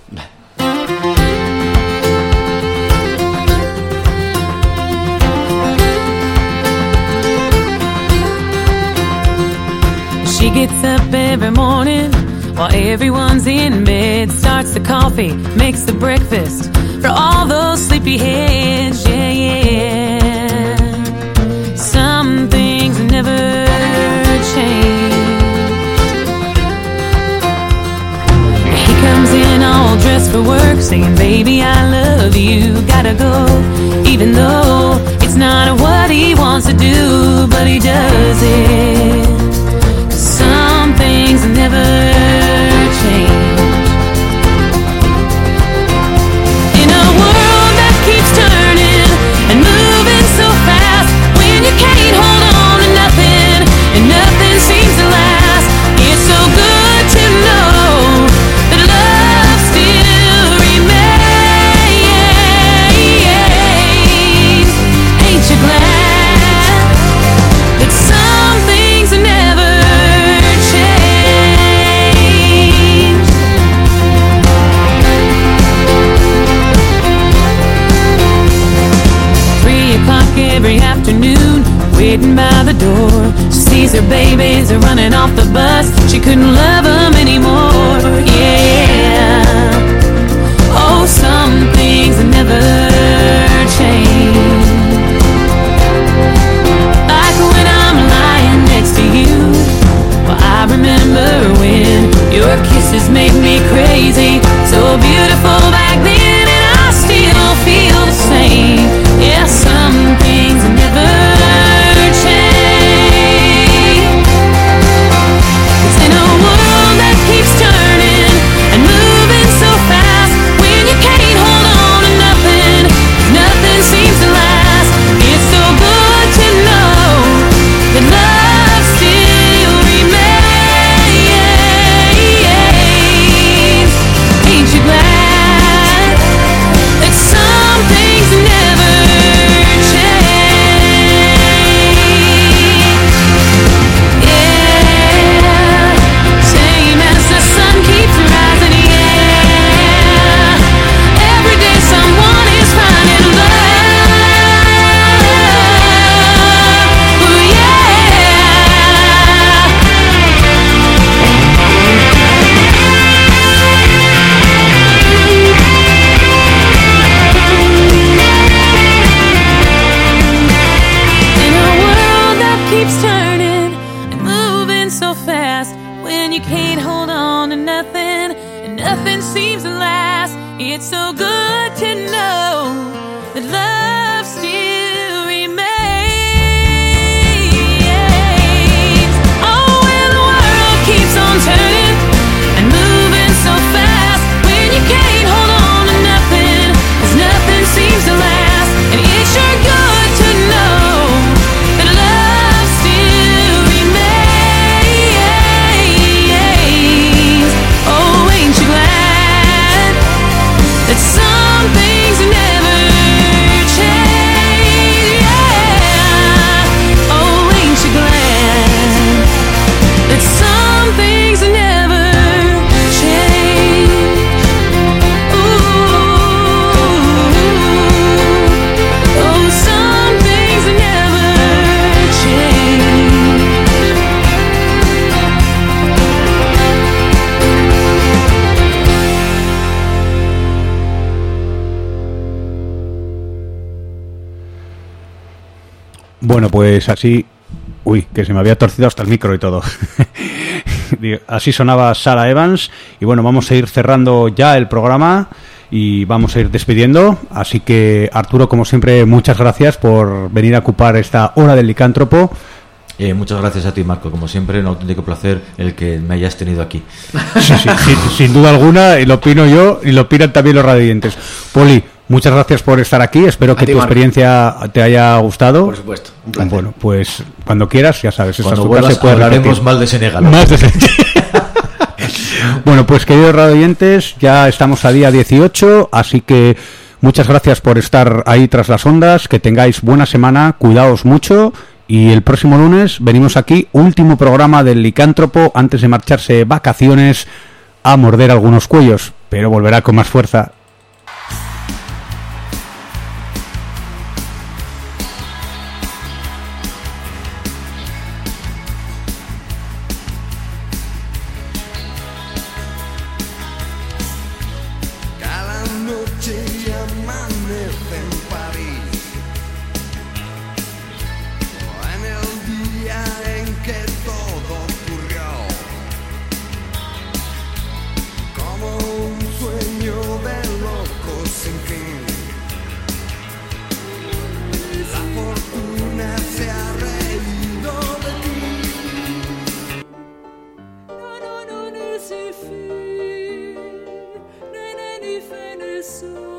She gets up every morning while everyone's in bed, starts the coffee, makes the breakfast for all those sleepy heads, yeah. Some things never change. He comes in all dressed for work, saying, baby, I love you, gotta go, even though it's not what he wants to do. afternoon, waiting by the door. She sees her babies are running off the bus. She couldn't love them anymore. Yeah. Oh, some things never change. Like when I'm lying next to you. Well, I remember when your kisses made me crazy. So beautiful back then, and I still feel the same. Yeah, some things never change. It's in a world that keeps turning and moving so fast. When you can't hold on to nothing, nothing seems to last. It's so good to know that love still remains. Ain't you glad that some things never change? Yeah, same as the sun keeps rising. Yeah, every day someone is finding love. Oh yeah. In a world that keeps turning and moving so fast, when you can't hold on to nothing and nothing seems to last, it's so good to know that love still remains. Oh, when the world keeps on turning and moving so fast, when you can't hold on to nothing, 'cause nothing seems to last, and it's sure good to know that love still remains. Oh, ain't you glad that some things never change? Yeah. Oh, ain't you glad that some things never change? Ooh, oh, some things never change. Bueno, pues así... Uy, que se me había torcido hasta el micro y todo. Así sonaba Sara Evans. Y bueno, vamos a ir cerrando ya el programa y vamos a ir despidiendo. Así que, Arturo, como siempre, muchas gracias por venir a ocupar esta hora del licántropo. Muchas gracias a ti, Marco. Como siempre, un auténtico placer el que me hayas tenido aquí. Sí, sin duda alguna, y lo opino yo, y lo opinan también los radiantes. Poli, muchas gracias por estar aquí. Espero que tu experiencia te haya gustado. Por supuesto, un placer. Bueno, pues cuando quieras, ya sabes, esta Cuando es tu casa, vuelvas, puedes hablaremos repetir. mal de Senegal. Más de Bueno, pues queridos radioyentes, ya estamos a día 18, así que muchas gracias por estar ahí tras las ondas, que tengáis buena semana, cuidaos mucho, y el próximo lunes venimos aquí, último programa del Licántropo, antes de marcharse de vacaciones a morder algunos cuellos, pero volverá con más fuerza. Cada noche amanece en París, en el día en que todo ocurrió, como un sueño de loco sin fin. La fortuna se ha reído de ti. Non, non, non, c'est fait. Neneni fait le son.